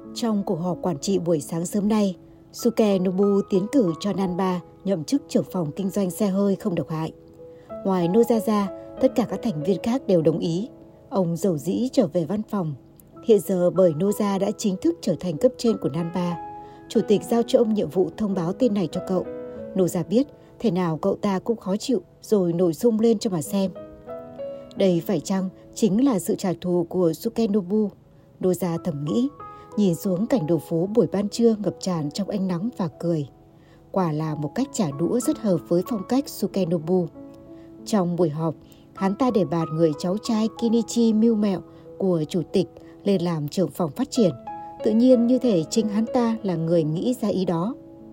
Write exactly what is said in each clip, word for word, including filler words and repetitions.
Trong cuộc họp quản trị buổi sáng sớm nay, Sukenobu tiến cử cho Nanba nhậm chức trưởng phòng kinh doanh xe hơi không độc hại. Ngoài Noza ra, tất cả các thành viên khác đều đồng ý. Ông dầu dĩ trở về văn phòng. Hiện giờ bởi Noza đã chính thức trở thành cấp trên của Nanba, chủ tịch giao cho ông nhiệm vụ thông báo tin này cho cậu. Noza biết, thế nào cậu ta cũng khó chịu rồi nổi sung lên cho mà xem. Đây phải chăng chính là sự trả thù của Sukenobu? Noza thầm nghĩ, nhìn xuống cảnh đường phố buổi ban trưa ngập tràn trong ánh nắng và cười. Quả là một cách trả đũa rất hợp với phong cách Sukenobu. Trong buổi họp, hắn ta đề bạt người cháu trai Kinichi mưu mẹo của chủ tịch lên làm trưởng phòng phát triển. Tự nhiên như thể chính hắn ta là người nghĩ ra ý đó.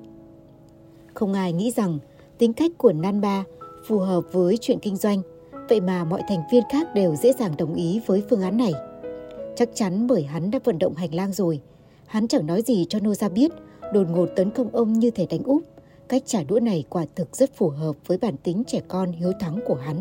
Không ai nghĩ rằng tính cách của Nanba phù hợp với chuyện kinh doanh, vậy mà mọi thành viên khác đều dễ dàng đồng ý với phương án này. Chắc chắn bởi hắn đã vận động hành lang rồi. Hắn chẳng nói gì cho Noza biết, đột ngột tấn công ông như thể đánh úp. Cách trả đũa này quả thực rất phù hợp với bản tính trẻ con hiếu thắng của hắn.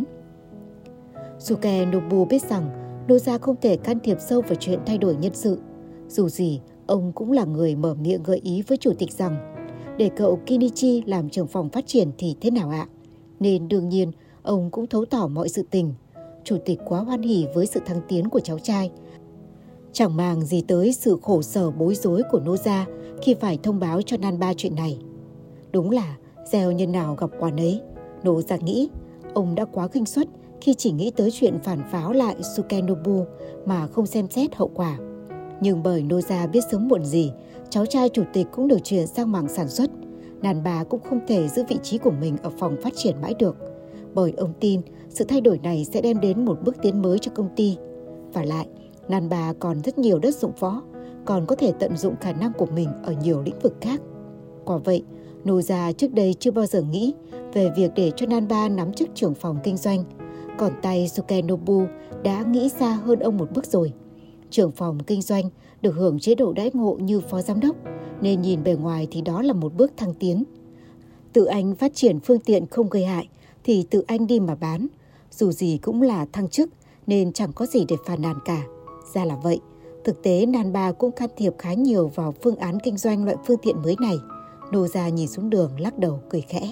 Sukenobu biết rằng Noza không thể can thiệp sâu vào chuyện thay đổi nhân sự. Dù gì, ông cũng là người mở miệng gợi ý với chủ tịch rằng để cậu Kinichi làm trưởng phòng phát triển thì thế nào ạ? Nên đương nhiên, ông cũng thấu tỏ mọi sự tình. Chủ tịch quá hoan hỉ với sự thăng tiến của cháu trai. Chẳng màng gì tới sự khổ sở bối rối của Noza khi phải thông báo cho Nanba chuyện này. Đúng là gieo nhân nào gặp quả nấy. Noza nghĩ ông đã quá khinh suất khi chỉ nghĩ tới chuyện phản pháo lại Sukenobu mà không xem xét hậu quả. Nhưng bởi Noza biết sớm muộn gì, cháu trai chủ tịch cũng được chuyển sang mảng sản xuất. Nanba cũng không thể giữ vị trí của mình ở phòng phát triển mãi được. Bởi ông tin sự thay đổi này sẽ đem đến một bước tiến mới cho công ty. Và lại, Nanba còn rất nhiều đất dụng võ, còn có thể tận dụng khả năng của mình ở nhiều lĩnh vực khác. Quả vậy, Noza trước đây chưa bao giờ nghĩ về việc để cho Nanba nắm chức trưởng phòng kinh doanh. Còn tay Sukenobu đã nghĩ xa hơn ông một bước rồi. Trưởng phòng kinh doanh được hưởng chế độ đãi ngộ như phó giám đốc, nên nhìn bề ngoài thì đó là một bước thăng tiến. Tự anh phát triển phương tiện không gây hại thì tự anh đi mà bán. Dù gì cũng là thăng chức nên chẳng có gì để phàn nàn cả. Ra là vậy, thực tế Nanba cũng can thiệp khá nhiều vào phương án kinh doanh loại phương tiện mới này. Noza nhìn xuống đường lắc đầu cười khẽ.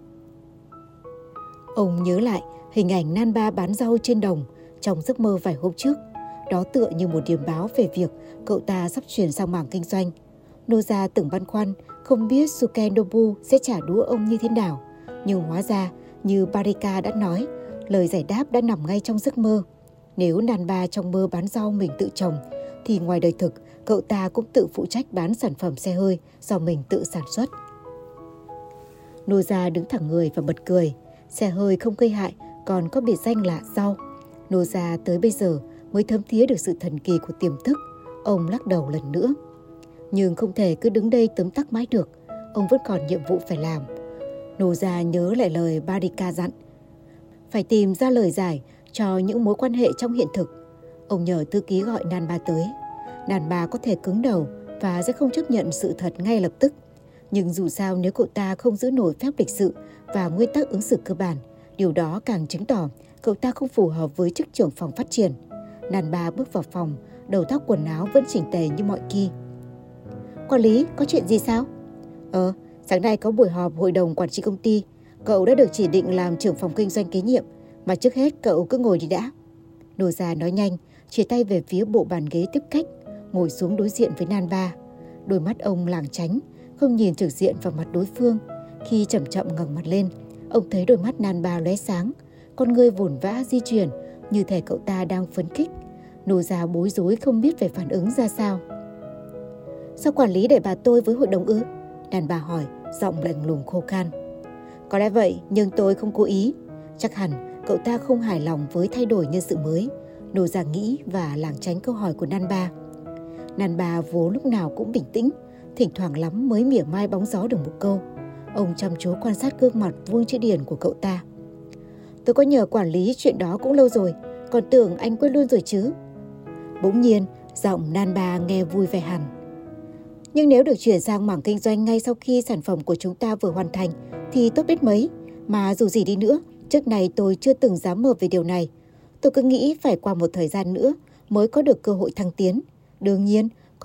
Ông nhớ lại hình ảnh Nanba bán rau trên đồng trong giấc mơ vài hôm trước. Đó tựa như một điểm báo về việc cậu ta sắp chuyển sang mảng kinh doanh. Noza từng băn khoăn không biết Sukenobu sẽ trả đũa ông như thế nào. Nhưng hóa ra, như Barika đã nói, lời giải đáp đã nằm ngay trong giấc mơ. Nếu Nanba trong mơ bán rau mình tự trồng, thì ngoài đời thực, cậu ta cũng tự phụ trách bán sản phẩm xe hơi do mình tự sản xuất. Noza đứng thẳng người và bật cười. Xe hơi không gây hại, còn có biệt danh là rau. Noza tới bây giờ mới thấm thía được sự thần kỳ của tiềm thức. Ông lắc đầu lần nữa. Nhưng không thể cứ đứng đây tấm tắc mãi được. Ông vẫn còn nhiệm vụ phải làm. Noza nhớ lại lời Barika dặn. Phải tìm ra lời giải cho những mối quan hệ trong hiện thực. Ông nhờ thư ký gọi Nanba tới. Nanba có thể cứng đầu và sẽ không chấp nhận sự thật ngay lập tức. Nhưng dù sao nếu cậu ta không giữ nổi phép lịch sự và nguyên tắc ứng xử cơ bản, điều đó càng chứng tỏ cậu ta không phù hợp với chức trưởng phòng phát triển. Nanba bước vào phòng, đầu tóc quần áo vẫn chỉnh tề như mọi khi. Quản lý, có chuyện gì sao? Ờ, sáng nay có buổi họp hội đồng quản trị công ty. Cậu đã được chỉ định làm trưởng phòng kinh doanh kế nhiệm. Mà trước hết cậu cứ ngồi đi đã. Noza nói nhanh, chỉ tay về phía bộ bàn ghế tiếp khách, ngồi xuống đối diện với Nanba. Đôi mắt ông lảng tránh, không nhìn trực diện vào mặt đối phương. Khi chậm chậm ngẩng mặt lên, ông thấy đôi mắt Nanba lóe sáng, con người vồn vã di chuyển như thể cậu ta đang phấn khích. Noza bối rối không biết phải phản ứng ra sao. Sao quản lý để bà tôi với hội đồng ư? Nanba hỏi, giọng lạnh lùng khô khan. Có lẽ vậy, nhưng tôi không cố ý. Chắc hẳn cậu ta không hài lòng với thay đổi nhân sự mới. Noza nghĩ và lảng tránh câu hỏi của Nanba. Nanba vốn lúc nào cũng bình tĩnh, thỉnh thoảng lắm mới mỉa mai bóng gió được một câu. Ông chăm chú quan sát gương mặt vuông chữ điển của cậu ta. Tôi có nhờ quản lý chuyện đó cũng lâu rồi, còn tưởng anh quên luôn rồi chứ. Bỗng nhiên, giọng Nanba nghe vui vẻ hẳn. Nhưng nếu được chuyển sang mảng kinh doanh ngay sau khi sản phẩm của chúng ta vừa hoàn thành thì tốt biết mấy. Mà dù gì đi nữa, trước này tôi chưa từng dám mơ về điều này. Tôi cứ nghĩ phải qua một thời gian nữa mới có được cơ hội thăng tiến. Đương nhiên,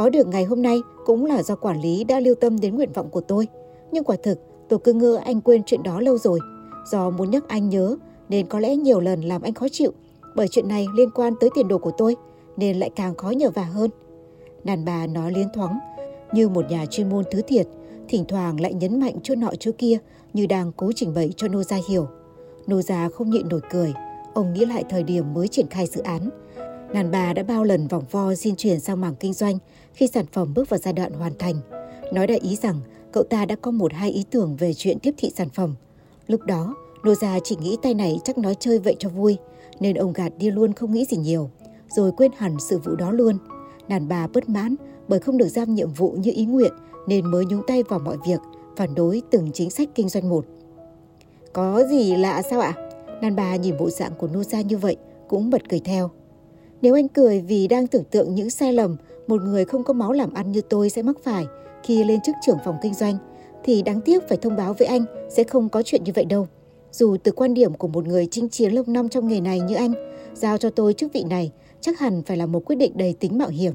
Có được ngày hôm nay cũng là do quản lý đã lưu tâm đến nguyện vọng của tôi. Nhưng quả thực tôi cứ ngỡ anh quên chuyện đó lâu rồi. Do muốn nhắc anh nhớ nên có lẽ nhiều lần làm anh khó chịu. Bởi chuyện này liên quan tới tiền đồ của tôi nên lại càng khó nhờ vả hơn. Đàn bà nói liến thoáng như một nhà chuyên môn thứ thiệt, thỉnh thoảng lại nhấn mạnh chỗ nọ chỗ kia như đang cố trình bày cho Nô Gia hiểu. Nô Gia không nhịn nổi cười. Ông nghĩ lại thời điểm mới triển khai dự án. Đàn bà đã bao lần vòng vo xin chuyển sang mảng kinh doanh khi sản phẩm bước vào giai đoạn hoàn thành. Nói đại ý rằng cậu ta đã có một hai ý tưởng về chuyện tiếp thị sản phẩm. Lúc đó, Nô Gia chỉ nghĩ tay này chắc nói chơi vậy cho vui, nên ông gạt đi luôn không nghĩ gì nhiều, rồi quên hẳn sự vụ đó luôn. Đàn bà bất mãn bởi không được giao nhiệm vụ như ý nguyện nên mới nhúng tay vào mọi việc, phản đối từng chính sách kinh doanh một. Có gì lạ sao ạ? Đàn bà nhìn bộ dạng của Nô Gia như vậy cũng bật cười theo. Nếu anh cười vì đang tưởng tượng những sai lầm một người không có máu làm ăn như tôi sẽ mắc phải khi lên chức trưởng phòng kinh doanh, thì đáng tiếc phải thông báo với anh sẽ không có chuyện như vậy đâu. Dù từ quan điểm của một người chinh chiến lâu năm trong nghề này như anh, giao cho tôi chức vị này chắc hẳn phải là một quyết định đầy tính mạo hiểm.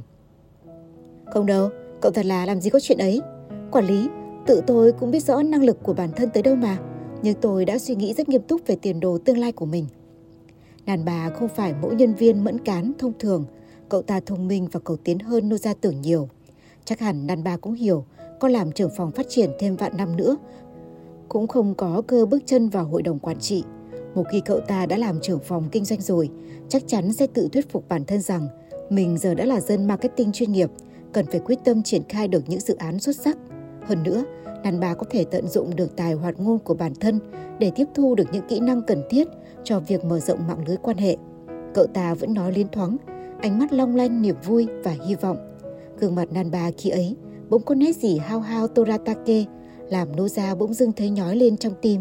Không đâu, cậu thật là làm gì có chuyện ấy. Quản lý, tự tôi cũng biết rõ năng lực của bản thân tới đâu mà, nhưng tôi đã suy nghĩ rất nghiêm túc về tiền đồ tương lai của mình. Đàn bà không phải mẫu nhân viên mẫn cán thông thường, cậu ta thông minh và cầu tiến hơn Nô Gia tưởng nhiều. Chắc hẳn đàn bà cũng hiểu, có làm trưởng phòng phát triển thêm vạn năm nữa cũng không có cơ bước chân vào hội đồng quản trị. Một khi cậu ta đã làm trưởng phòng kinh doanh rồi, chắc chắn sẽ tự thuyết phục bản thân rằng mình giờ đã là dân marketing chuyên nghiệp, cần phải quyết tâm triển khai được những dự án xuất sắc. Hơn nữa, đàn bà có thể tận dụng được tài hoạt ngôn của bản thân để tiếp thu được những kỹ năng cần thiết cho việc mở rộng mạng lưới quan hệ. Cậu ta vẫn nói liến thoáng, ánh mắt long lanh niềm vui và hy vọng. Gương mặt đàn bà khi ấy bỗng có nét gì hao hao Toratake, làm Nô Gia bỗng dưng thấy nhói lên trong tim.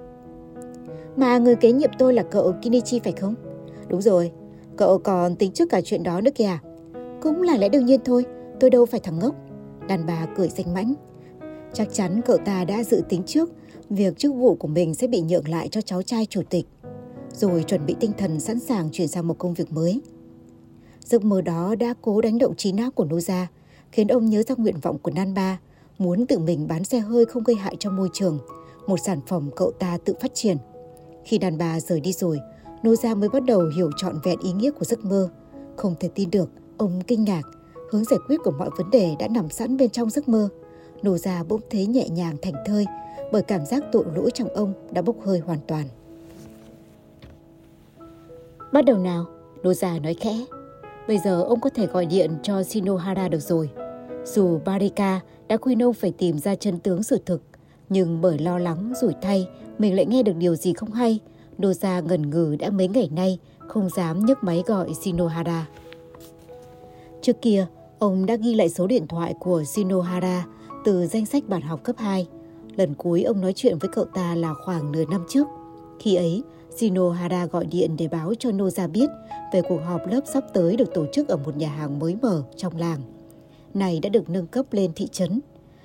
Mà người kế nhiệm tôi là cậu Kinichi phải không? Đúng rồi, cậu còn tính trước cả chuyện đó nữa kìa. Cũng là lẽ đương nhiên thôi, tôi đâu phải thằng ngốc. Đàn bà cười danh mãnh. Chắc chắn cậu ta đã dự tính trước việc chức vụ của mình sẽ bị nhượng lại cho cháu trai chủ tịch, rồi chuẩn bị tinh thần sẵn sàng chuyển sang một công việc mới. Giấc mơ đó đã cố đánh động trí não của Nô Gia, khiến ông nhớ ra nguyện vọng của Nan Ba, muốn tự mình bán xe hơi không gây hại cho môi trường, một sản phẩm cậu ta tự phát triển. Khi đàn bà rời đi rồi, Nô Gia mới bắt đầu hiểu trọn vẹn ý nghĩa của giấc mơ. Không thể tin được, ông kinh ngạc, hướng giải quyết của mọi vấn đề đã nằm sẵn bên trong giấc mơ. Nô Gia bỗng thấy nhẹ nhàng thảnh thơi bởi cảm giác tội lỗi trong ông đã bốc hơi hoàn toàn. Bắt đầu nào, Nô Gia nói khẽ. Bây giờ ông có thể gọi điện cho Shinohara được rồi. Dù Barika đã khuyên ông phải tìm ra chân tướng sự thực, nhưng bởi lo lắng rủi thay mình lại nghe được điều gì không hay, Nô Gia ngần ngừ đã mấy ngày nay không dám nhấc máy gọi Shinohara. Trước kia, ông đã ghi lại số điện thoại của Shinohara từ danh sách bạn học cấp hai. Lần cuối ông nói chuyện với cậu ta là khoảng nửa năm trước. Khi ấy, Shinohara gọi điện để báo cho Nô Gia biết về cuộc họp lớp sắp tới được tổ chức ở một nhà hàng mới mở trong làng. Này đã được nâng cấp lên thị trấn.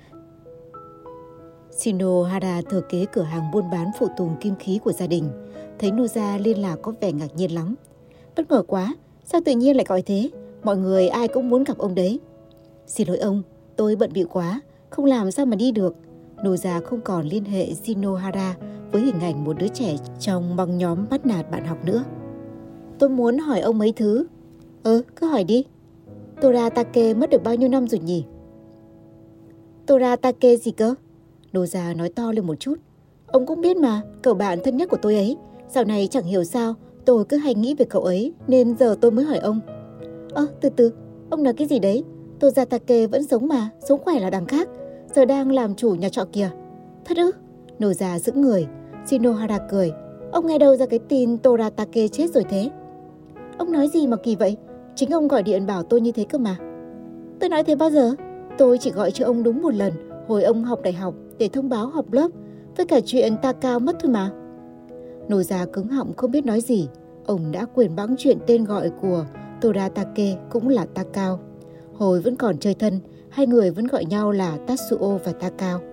Shinohara thừa kế cửa hàng buôn bán phụ tùng kim khí của gia đình. Thấy Nô Gia liên lạc có vẻ ngạc nhiên lắm. Bất ngờ quá, sao tự nhiên lại gọi thế? Mọi người ai cũng muốn gặp ông đấy. Xin lỗi ông, tôi bận bịu quá, không làm sao mà đi được. Nô Gia không còn liên hệ Shinohara với hình ảnh một đứa trẻ trong băng nhóm bắt nạt bạn học nữa. Tôi muốn hỏi ông mấy thứ. Ừ, cứ hỏi đi. Toratake mất được bao nhiêu năm rồi nhỉ? Toratake gì cơ? Nô Gia nói to lên một chút. Ông cũng biết mà, cậu bạn thân nhất của tôi ấy. Dạo này chẳng hiểu sao, tôi cứ hay nghĩ về cậu ấy, nên giờ tôi mới hỏi ông. Ơ, từ từ, ông nói cái gì đấy? Toratake vẫn sống mà, sống khỏe là đằng khác. Giờ đang làm chủ nhà trọ kìa. Thật ư? Nô Gia sững người. Shinohara cười. Ông nghe đâu ra cái tin Toratake chết rồi thế? Ông nói gì mà kỳ vậy? Chính ông gọi điện bảo tôi như thế cơ mà. Tôi nói thế bao giờ? Tôi chỉ gọi cho ông đúng một lần hồi ông học đại học để thông báo họp lớp, với cả chuyện Takao mất thôi mà. Nô Gia cứng họng không biết nói gì. Ông đã quên bẵng chuyện tên gọi của Toratake cũng là Takao. Hồi vẫn còn chơi thân, hai người vẫn gọi nhau là Tatsuo và Takao.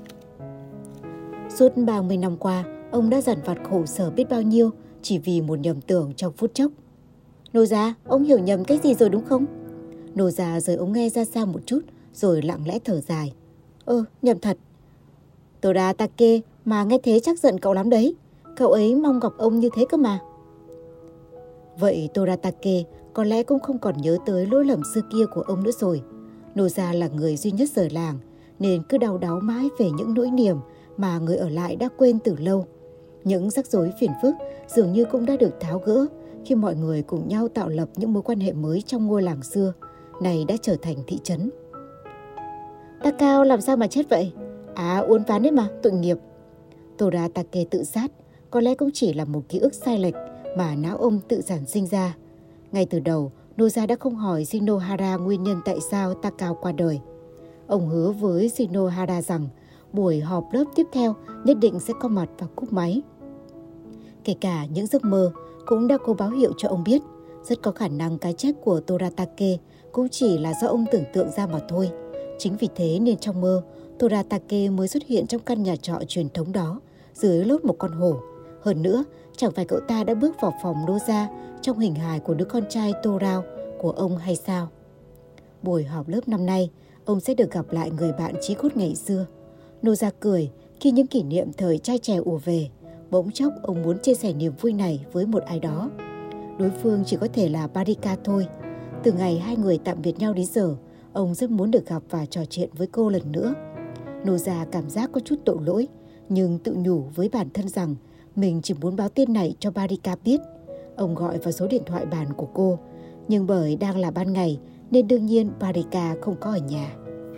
Suốt ba mươi năm qua, ông đã dằn vặt khổ sở biết bao nhiêu chỉ vì một nhầm tưởng trong phút chốc. Nô Gia, ông hiểu nhầm cái gì rồi đúng không? Noza rời ống nghe ra xa một chút rồi lặng lẽ thở dài. Ơ, nhầm thật. Toratake mà nghe thế chắc giận cậu lắm đấy. Cậu ấy mong gặp ông như thế cơ mà. Vậy Toratake có lẽ cũng không còn nhớ tới lỗi lầm xưa kia của ông nữa rồi. Noza là người duy nhất rời làng nên cứ đau đáu mãi về những nỗi niềm mà người ở lại đã quên từ lâu. Những rắc rối phiền phức dường như cũng đã được tháo gỡ khi mọi người cùng nhau tạo lập những mối quan hệ mới trong ngôi làng xưa, này đã trở thành thị trấn. Takao làm sao mà chết vậy? À, uốn ván đấy mà, tội nghiệp. Toratake tự sát có lẽ cũng chỉ là một ký ức sai lệch mà não ông tự sản sinh ra. Ngay từ đầu, Noza đã không hỏi Shinohara nguyên nhân tại sao Takao qua đời. Ông hứa với Shinohara rằng buổi họp lớp tiếp theo nhất định sẽ có mặt và cúp máy. Kể cả những giấc mơ cũng đã có báo hiệu cho ông biết rất có khả năng cái chết của Toratake cũng chỉ là do ông tưởng tượng ra mà thôi. Chính vì thế nên trong mơ, Toratake mới xuất hiện trong căn nhà trọ truyền thống đó dưới lốt một con hổ. Hơn nữa, chẳng phải cậu ta đã bước vào phòng Noza trong hình hài của đứa con trai Torao của ông hay sao? Buổi họp lớp năm nay, ông sẽ được gặp lại người bạn chí cốt ngày xưa. Noza cười khi những kỷ niệm thời trai trẻ ùa về. Bỗng chốc ông muốn chia sẻ niềm vui này với một ai đó. Đối phương chỉ có thể là Marika thôi. Từ ngày hai người tạm biệt nhau đến giờ, ông rất muốn được gặp và trò chuyện với cô lần nữa. Noza cảm giác có chút tội lỗi, nhưng tự nhủ với bản thân rằng mình chỉ muốn báo tin này cho Marika biết. Ông gọi vào số điện thoại bàn của cô, nhưng bởi đang là ban ngày nên đương nhiên Marika không có ở nhà.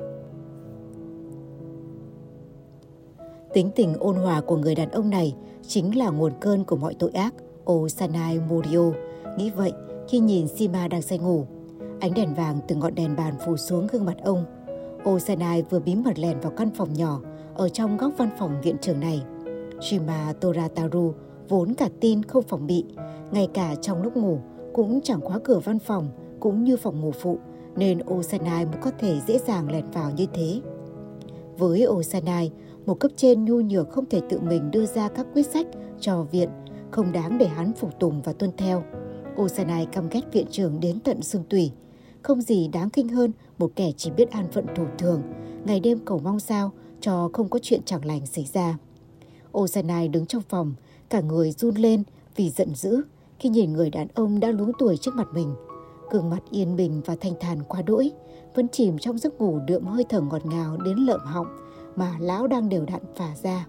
Tính tình ôn hòa của người đàn ông này chính là nguồn cơn của mọi tội ác, Osanai Morio nghĩ vậy khi nhìn Shima đang say ngủ. Ánh đèn vàng từ ngọn đèn bàn phủ xuống gương mặt ông. Osanai vừa bí mật lèn vào căn phòng nhỏ ở trong góc văn phòng viện trưởng này. Shima Torataru vốn cả tin không phòng bị, ngay cả trong lúc ngủ cũng chẳng khóa cửa văn phòng cũng như phòng ngủ phụ, nên Osanai mới có thể dễ dàng lèn vào như thế. Với Osanai, một cấp trên nhu nhược không thể tự mình đưa ra các quyết sách cho viện, không đáng để hắn phục tùng và tuân theo. Osanai căm ghét viện trưởng đến tận xương tủy. Không gì đáng kinh hơn một kẻ chỉ biết an phận thủ thường, ngày đêm cầu mong sao cho không có chuyện chẳng lành xảy ra. Osanai đứng trong phòng, cả người run lên vì giận dữ khi nhìn người đàn ông đã luống tuổi trước mặt mình. Gương mặt yên bình và thanh thản quá đỗi, vẫn chìm trong giấc ngủ đượm hơi thở ngọt ngào đến lợm họng mà lão đang đều đặn phả ra.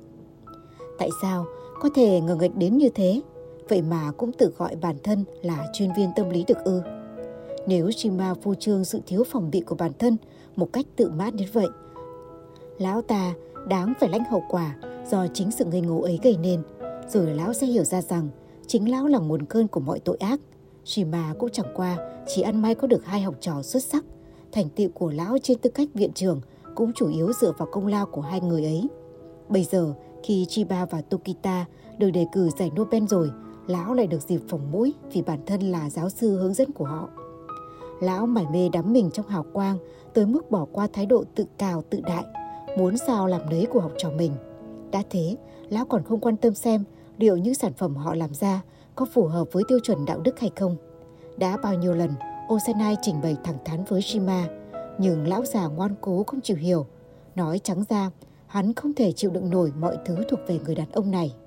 Tại sao có thể ngờ nghệch đến như thế? Vậy mà cũng tự gọi bản thân là chuyên viên tâm lý được ư? Nếu Shima phô trương sự thiếu phòng bị của bản thân một cách tự mãn đến vậy, lão ta đáng phải lãnh hậu quả do chính sự ngây ngô ấy gây nên. Rồi lão sẽ hiểu ra rằng chính lão là nguồn cơn của mọi tội ác. Shima cũng chẳng qua chỉ ăn may có được hai học trò xuất sắc. Thành tựu của lão trên tư cách viện trưởng cũng chủ yếu dựa vào công lao của hai người ấy. Bây giờ khi Chiba và Tokita được đề cử giải Nobel rồi, lão lại được dịp phỏng mũi vì bản thân là giáo sư hướng dẫn của họ. Lão mải mê đắm mình trong hào quang tới mức bỏ qua thái độ tự cao tự đại, muốn sao làm nấy của học trò mình. Đã thế, lão còn không quan tâm xem liệu những sản phẩm họ làm ra có phù hợp với tiêu chuẩn đạo đức hay không. Đã bao nhiêu lần Osanai trình bày thẳng thắn với Shima, nhưng lão già ngoan cố không chịu hiểu. Nói trắng ra, hắn không thể chịu đựng nổi mọi thứ thuộc về người đàn ông này.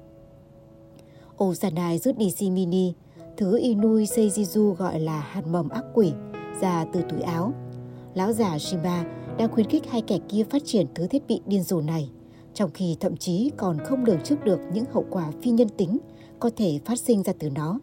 Osanai rút đê xê mini, thứ Inui Seijizu gọi là hạt mầm ác quỷ, ra từ túi áo. Lão già Shima đang khuyến khích hai kẻ kia phát triển thứ thiết bị điên rồ này, trong khi thậm chí còn không lường trước được những hậu quả phi nhân tính có thể phát sinh ra từ nó.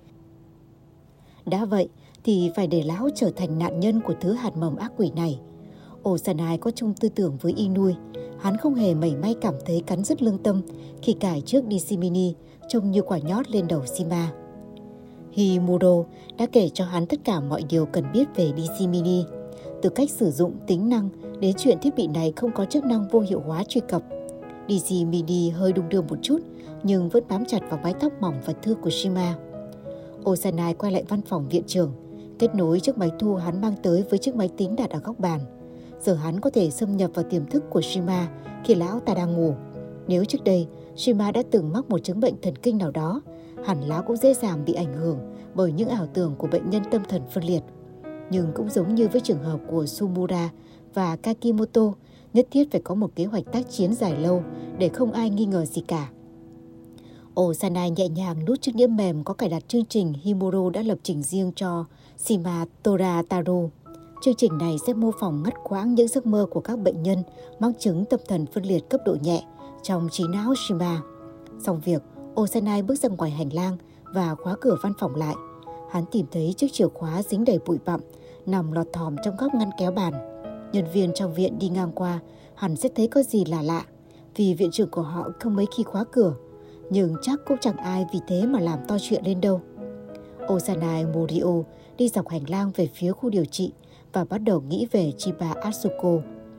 Đã vậy thì phải để lão trở thành nạn nhân của thứ hạt mầm ác quỷ này. Osanai có chung tư tưởng với Inui, hắn không hề mảy may cảm thấy cắn rứt lương tâm khi cài chiếc đê xê mini trông như quả nhót lên đầu Shima. Himuro đã kể cho hắn tất cả mọi điều cần biết về đê xê mini, từ cách sử dụng tính năng đến chuyện thiết bị này không có chức năng vô hiệu hóa truy cập. đê xê mini hơi đung đưa một chút nhưng vẫn bám chặt vào mái tóc mỏng và thưa của Shima. Osanai quay lại văn phòng viện trưởng, kết nối chiếc máy thu hắn mang tới với chiếc máy tính đặt ở góc bàn. Giờ hắn có thể xâm nhập vào tiềm thức của Shima khi lão ta đang ngủ. Nếu trước đây Shima đã từng mắc một chứng bệnh thần kinh nào đó, hẳn lão cũng dễ dàng bị ảnh hưởng bởi những ảo tưởng của bệnh nhân tâm thần phân liệt. Nhưng cũng giống như với trường hợp của Sumura và Kakimoto, nhất thiết phải có một kế hoạch tác chiến dài lâu để không ai nghi ngờ gì cả. Osanai nhẹ nhàng nút chiếc đĩa mềm có cài đặt chương trình Himuro đã lập trình riêng cho Shima Torataro. Chương trình này sẽ mô phỏng ngắt quãng những giấc mơ của các bệnh nhân mắc chứng tâm thần phân liệt cấp độ nhẹ trong trí não Shima. Xong việc, Osanai bước ra ngoài hành lang và khóa cửa văn phòng lại. Hắn tìm thấy chiếc chìa khóa dính đầy bụi bặm nằm lọt thỏm trong góc ngăn kéo bàn. Nhân viên trong viện đi ngang qua hẳn sẽ thấy có gì lạ lạ, vì viện trưởng của họ không mấy khi khóa cửa. Nhưng chắc cũng chẳng ai vì thế mà làm to chuyện lên đâu. Osanai Morio đi dọc hành lang về phía khu điều trị và bắt đầu nghĩ về Chiba Asuko.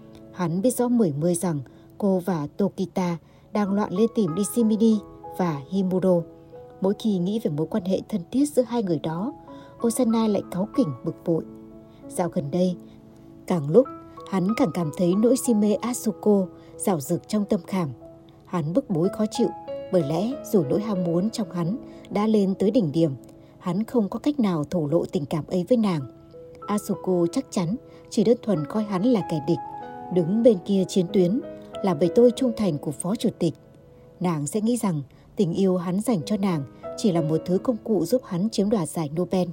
Hắn biết rõ mười mươi rằng cô và Tokita đang loạn lên tìm đi Shimini và Himuro. Mỗi khi nghĩ về mối quan hệ thân thiết giữa hai người đó, Osanai lại cáu kỉnh bực bội. Dạo gần đây, càng lúc hắn càng cảm thấy nỗi si mê Asuko rạo rực trong tâm khảm. Hắn bức bối khó chịu, bởi lẽ dù nỗi ham muốn trong hắn đã lên tới đỉnh điểm, hắn không có cách nào thổ lộ tình cảm ấy với nàng. Asuko chắc chắn chỉ đơn thuần coi hắn là kẻ địch, đứng bên kia chiến tuyến, là bầy tôi trung thành của phó chủ tịch. Nàng sẽ nghĩ rằng tình yêu hắn dành cho nàng chỉ là một thứ công cụ giúp hắn chiếm đoạt giải Nobel.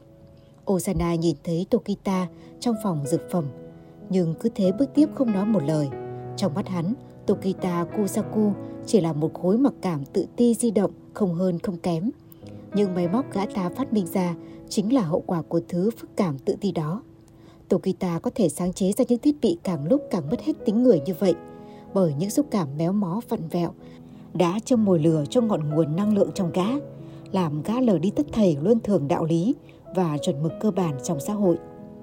Osanai nhìn thấy Tokita trong phòng dược phẩm, nhưng cứ thế bước tiếp không nói một lời. Trong mắt hắn, Tokita Kusaku chỉ là một khối mặc cảm tự ti di động, không hơn không kém. Nhưng máy móc gã ta phát minh ra chính là hậu quả của thứ phức cảm tự ti đó. Tokita có thể sáng chế ra những thiết bị càng lúc càng mất hết tính người như vậy, bởi những xúc cảm méo mó vặn vẹo đã châm mồi lửa cho ngọn nguồn năng lượng trong gã, làm gã lờ đi tất thảy luân thường đạo lý và chuẩn mực cơ bản trong xã hội.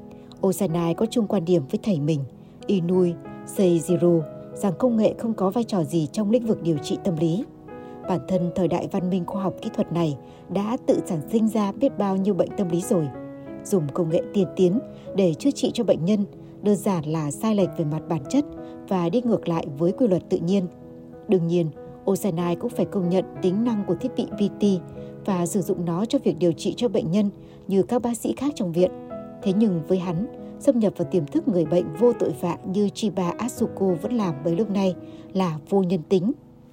Osanai có chung quan điểm với thầy mình, Inui Seijiro, rằng công nghệ không có vai trò gì trong lĩnh vực điều trị tâm lý. Bản thân thời đại văn minh khoa học kỹ thuật này đã tự sản sinh ra biết bao nhiêu bệnh tâm lý rồi. Dùng công nghệ tiên tiến để chữa trị cho bệnh nhân đơn giản là sai lệch về mặt bản chất và đi ngược lại với quy luật tự nhiên. Đương nhiên, Osanai cũng phải công nhận tính năng của thiết bị vê tê và sử dụng nó cho việc điều trị cho bệnh nhân như các bác sĩ khác trong viện. Thế nhưng với hắn, xâm nhập vào tiềm thức người bệnh vô tội vạ như Chiba Asuko vẫn làm bấy lâu nay là vô nhân tính,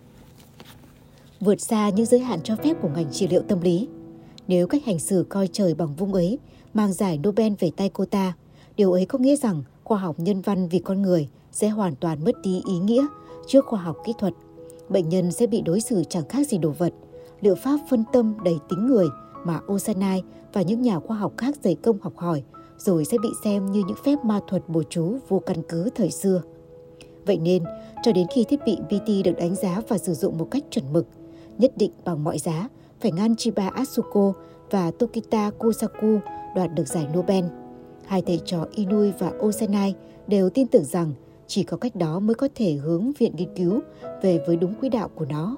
vượt xa những giới hạn cho phép của ngành trị liệu tâm lý. Nếu cách hành xử coi trời bằng vung ấy mang giải Nobel về tay cô ta, điều ấy có nghĩa rằng khoa học nhân văn vì con người sẽ hoàn toàn mất đi ý nghĩa trước khoa học kỹ thuật. Bệnh nhân sẽ bị đối xử chẳng khác gì đồ vật, liệu pháp phân tâm đầy tính người mà Osanai và những nhà khoa học khác dày công học hỏi, rồi sẽ bị xem như những phép ma thuật bùa chú vô căn cứ thời xưa. Vậy nên, cho đến khi thiết bị vê tê được đánh giá và sử dụng một cách chuẩn mực, nhất định bằng mọi giá phải ngăn Chiba Asuko và Tokita Kusaku đoạt được giải Nobel. Hai thầy trò Inui và Osanai đều tin tưởng rằng chỉ có cách đó mới có thể hướng viện nghiên cứu về với đúng quỹ đạo của nó.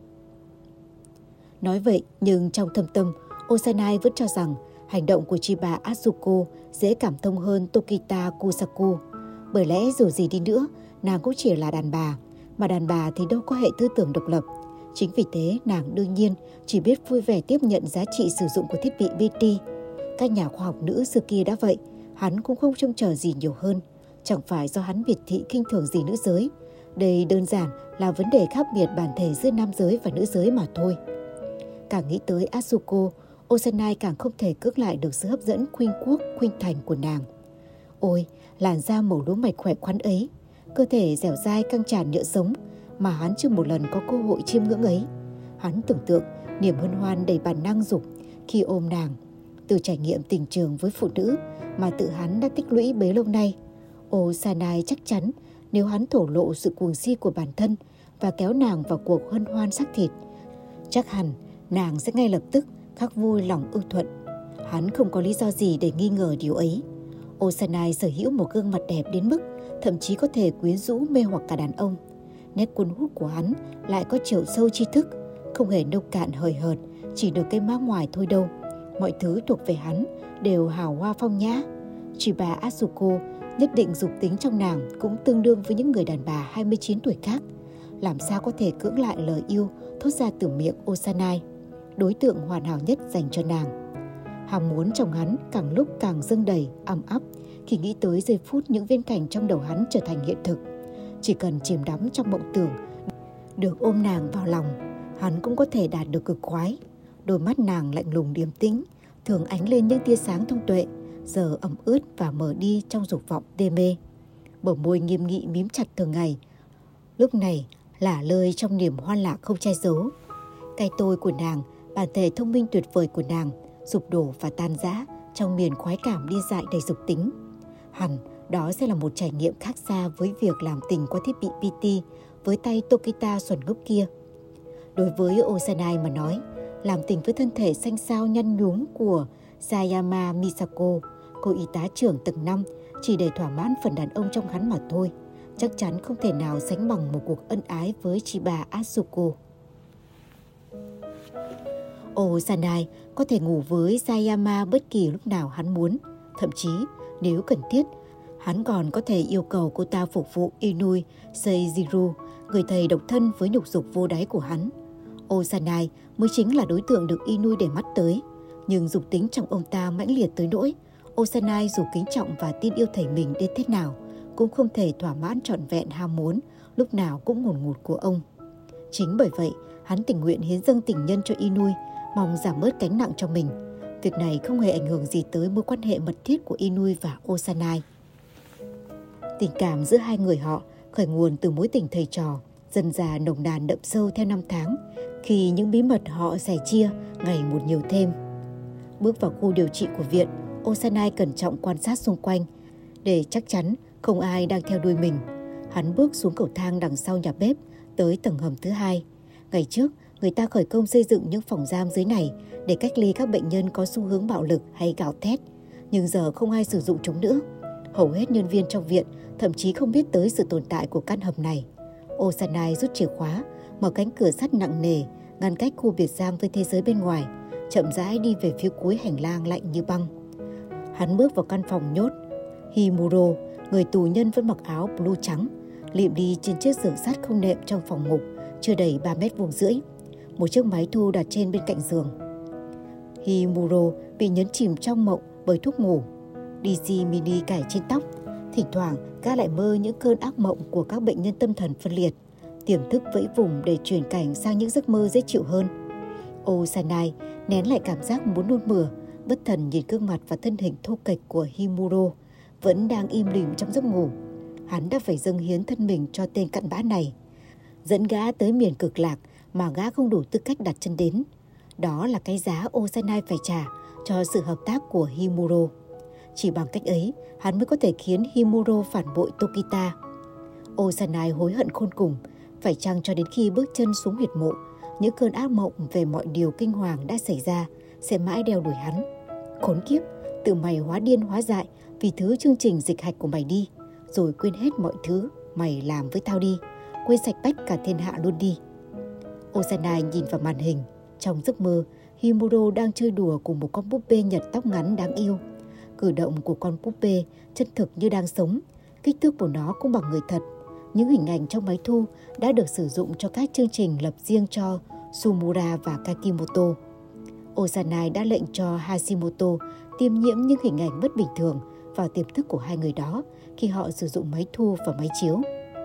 Nói vậy, nhưng trong thâm tâm, Osanai vẫn cho rằng hành động của Chiba Asuko dễ cảm thông hơn Tokita Kusaku. Bởi lẽ dù gì đi nữa, nàng cũng chỉ là đàn bà, mà đàn bà thì đâu có hệ tư tưởng độc lập. Chính vì thế, nàng đương nhiên chỉ biết vui vẻ tiếp nhận giá trị sử dụng của thiết bị vê tê. Các nhà khoa học nữ xưa kia đã vậy, hắn cũng không trông chờ gì nhiều hơn. Chẳng phải do hắn biệt thị khinh thường gì nữ giới. Đây đơn giản là vấn đề khác biệt bản thể giữa nam giới và nữ giới mà thôi. Càng nghĩ tới Asuko, Osanai càng không thể cưỡng lại được sự hấp dẫn khuynh quốc khuynh thành của nàng. Ôi, làn da màu lúa mạch khỏe khoắn ấy, cơ thể dẻo dai căng tràn nhựa sống mà hắn chưa một lần có cơ hội chiêm ngưỡng ấy. Hắn tưởng tượng niềm hân hoan đầy bản năng dục khi ôm nàng, từ trải nghiệm tình trường với phụ nữ mà tự hắn đã tích lũy bấy lâu nay. Osanai chắc chắn nếu hắn thổ lộ sự cuồng si của bản thân và kéo nàng vào cuộc hân hoan xác thịt, chắc hẳn nàng sẽ ngay lập tức khắc vui lòng ưng thuận. Hắn không có lý do gì để nghi ngờ điều ấy. Osanai sở hữu một gương mặt đẹp đến mức thậm chí có thể quyến rũ mê hoặc cả đàn ông. Nét cuốn hút của hắn lại có chiều sâu tri thức, không hề nông cạn hời hợt, chỉ được cái má ngoài thôi đâu. Mọi thứ thuộc về hắn đều hào hoa phong nhã. Chiba Asuko nhất định dục tính trong nàng cũng tương đương với những người đàn bà hai mươi chín tuổi khác. Làm sao có thể cưỡng lại lời yêu thốt ra từ miệng Osanai, đối tượng hoàn hảo nhất dành cho nàng. Ham muốn trong hắn càng lúc càng dâng đầy, ầm ấp khi nghĩ tới giây phút những viễn cảnh trong đầu hắn trở thành hiện thực. Chỉ cần chìm đắm trong mộng tưởng, được ôm nàng vào lòng, hắn cũng có thể đạt được cực khoái. Đôi mắt nàng lạnh lùng điềm tĩnh, thường ánh lên những tia sáng thông tuệ, giờ ẩm ướt và mở đi trong dục vọng đê mê. Bờ môi nghiêm nghị mím chặt thường ngày, lúc này lả lơi trong niềm hoan lạc không che giấu. Cái tôi của nàng, bản thể thông minh tuyệt vời của nàng, sụp đổ và tan rã trong miền khoái cảm điên dại đầy dục tính. Hẳn đó sẽ là một trải nghiệm khác xa với việc làm tình qua thiết bị pê tê với tay Tokita xuẩn ngốc kia. Đối với Ozanai mà nói, làm tình với thân thể xanh xao nhăn nhúm của Sayama Misako, cô y tá trưởng tầng năm, chỉ để thỏa mãn phần đàn ông trong hắn mà thôi, chắc chắn không thể nào sánh bằng một cuộc ân ái với Chiba Asuko. Ozanai có thể ngủ với Sayama bất kỳ lúc nào hắn muốn, thậm chí nếu cần thiết, hắn còn có thể yêu cầu cô ta phục vụ Inui Seijiro, người thầy độc thân với nhục dục vô đáy của hắn. Ozanai mới chính là đối tượng được Inui để mắt tới, nhưng dục tính trong ông ta mãnh liệt tới nỗi Ozanai dù kính trọng và tin yêu thầy mình đến thế nào cũng không thể thỏa mãn trọn vẹn ham muốn lúc nào cũng ngùn ngụt của ông. Chính bởi vậy, hắn tình nguyện hiến dâng tình nhân cho Inui, mong giảm bớt gánh nặng cho mình. Việc này không hề ảnh hưởng gì tới mối quan hệ mật thiết của Inui và Ozanai. Tình cảm giữa hai người họ khởi nguồn từ mối tình thầy trò, dần dà nồng nàn đậm sâu theo năm tháng, khi những bí mật họ sẻ chia ngày một nhiều thêm. Bước vào khu điều trị của viện, Ozanai cẩn trọng quan sát xung quanh để chắc chắn không ai đang theo đuôi mình. Hắn bước xuống cầu thang đằng sau nhà bếp tới tầng hầm thứ hai. Ngày trước, người ta khởi công xây dựng những phòng giam dưới này để cách ly các bệnh nhân có xu hướng bạo lực hay gào thét, nhưng giờ không ai sử dụng chúng nữa. Hầu hết nhân viên trong viện thậm chí không biết tới sự tồn tại của căn hầm này. Ozanai rút chìa khóa, mở cánh cửa sắt nặng nề, ngăn cách khu biệt giam với thế giới bên ngoài, chậm rãi đi về phía cuối hành lang lạnh như băng. Hắn bước vào căn phòng nhốt. Himuro, người tù nhân vẫn mặc áo blue trắng, liệm đi trên chiếc giường sắt không nệm trong phòng ngục, chưa đầy ba mét vuông rưỡi. Một chiếc máy thu đặt trên bên cạnh giường. Himuro bị nhấn chìm trong mộng bởi thuốc ngủ. đê xê mini cài trên tóc. Thỉnh thoảng gã lại mơ những cơn ác mộng của các bệnh nhân tâm thần phân liệt, tiềm thức vẫy vùng để chuyển cảnh sang những giấc mơ dễ chịu hơn. Ozanai nén lại cảm giác muốn nôn mửa, bất thần nhìn gương mặt và thân hình thô kệch của Himuro vẫn đang im lìm trong giấc ngủ. Hắn đã phải dâng hiến thân mình cho tên cặn bã này, dẫn gã tới miền cực lạc mà gã không đủ tư cách đặt chân đến. Đó là cái giá Ozanai phải trả cho sự hợp tác của Himuro. Chỉ bằng cách ấy, hắn mới có thể khiến Himuro phản bội Tokita. Ozanai hối hận khôn cùng, phải chăng cho đến khi bước chân xuống huyệt mộ, những cơn ác mộng về mọi điều kinh hoàng đã xảy ra sẽ mãi đeo đuổi hắn. Khốn kiếp, tự mày hóa điên hóa dại vì thứ chương trình dịch hạch của mày đi, rồi quên hết mọi thứ mày làm với tao đi, quên sạch bách cả thiên hạ luôn đi. Ozanai nhìn vào màn hình. Trong giấc mơ, Himuro đang chơi đùa cùng một con búp bê Nhật tóc ngắn đáng yêu. Cử động của con búp bê chân thực như đang sống, kích thước của nó cũng bằng người thật. Những hình ảnh trong máy thu đã được sử dụng cho các chương trình lập riêng cho Sumura và Kakimoto. Ozanai đã lệnh cho Hashimoto tiêm nhiễm những hình ảnh bất bình thường vào tiềm thức của hai người đó khi họ sử dụng máy thu và máy chiếu.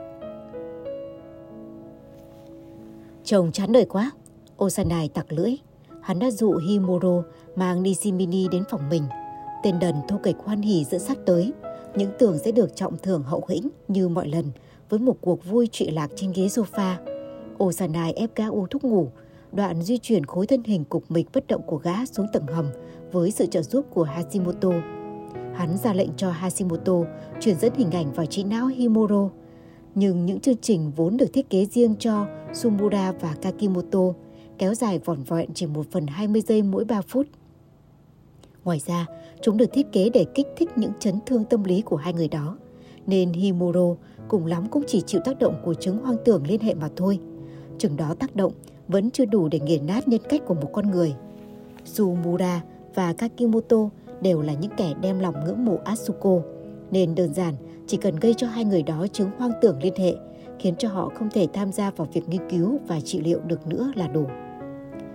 Chồng chán đời quá, Ozanai tặc lưỡi. Hắn đã dụ Himuro mang Nishimini đến phòng mình. Tên đần thô kệch hoan hỉ dẫn sát tới, những tưởng sẽ được trọng thưởng hậu hĩnh như mọi lần với một cuộc vui trụy lạc trên ghế sofa. Ozanai ép gã uống thuốc ngủ, đoạn di chuyển khối thân hình cục mịch bất động của gã xuống tầng hầm với sự trợ giúp của Hashimoto. Hắn ra lệnh cho Hashimoto truyền dẫn hình ảnh vào trí não Himuro. Nhưng những chương trình vốn được thiết kế riêng cho Sumura và Kakimoto kéo dài vỏn vẹn chỉ một phần hai mươi giây mỗi ba phút. Ngoài ra, chúng được thiết kế để kích thích những chấn thương tâm lý của hai người đó, nên Himuro cùng lắm cũng chỉ chịu tác động của chứng hoang tưởng liên hệ mà thôi. Chừng đó tác động vẫn chưa đủ để nghiền nát nhân cách của một con người. Sumura và Kakimoto đều là những kẻ đem lòng ngưỡng mộ Asuko, nên đơn giản chỉ cần gây cho hai người đó chứng hoang tưởng liên hệ, khiến cho họ không thể tham gia vào việc nghiên cứu và trị liệu được nữa là đủ.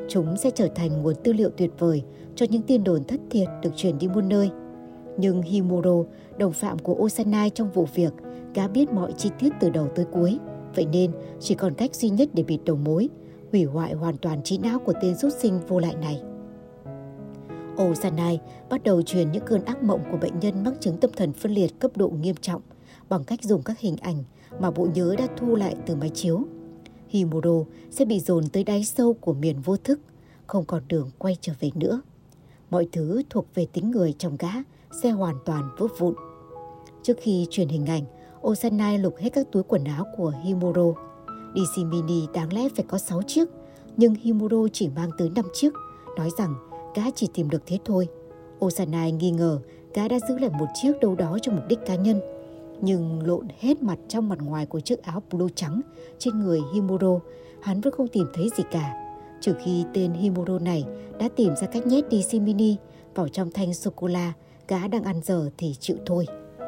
Chúng sẽ trở thành nguồn tư liệu tuyệt vời cho những tin đồn thất thiệt được truyền đi muôn nơi. Nhưng Himuro, đồng phạm của Osanai trong vụ việc, gã biết mọi chi tiết từ đầu tới cuối. Vậy nên chỉ còn cách duy nhất để bịt đầu mối, hủy hoại hoàn toàn trí não của tên súc sinh vô lại này. Osanai bắt đầu truyền những cơn ác mộng của bệnh nhân mắc chứng tâm thần phân liệt cấp độ nghiêm trọng bằng cách dùng các hình ảnh mà bộ nhớ đã thu lại từ máy chiếu. Himuro sẽ bị dồn tới đáy sâu của miền vô thức, không còn đường quay trở về nữa. Mọi thứ thuộc về tính người trong gã sẽ hoàn toàn vỡ vụn. Trước khi truyền hình ảnh, Osanai lục hết các túi quần áo của Himuro. đê xê Mini đáng lẽ phải có sáu chiếc, nhưng Himuro chỉ mang tới năm chiếc, nói rằng gã chỉ tìm được thế thôi. Osanai nghi ngờ gã đã giữ lại một chiếc đâu đó cho mục đích cá nhân. Nhưng lộn hết mặt trong mặt ngoài của chiếc áo blue trắng trên người Himuro, hắn vẫn không tìm thấy gì cả, trừ khi tên Himuro này đã tìm ra cách nhét đê xê Mini vào trong thanh sô-cô-la gã đang ăn dở thì chịu thôi.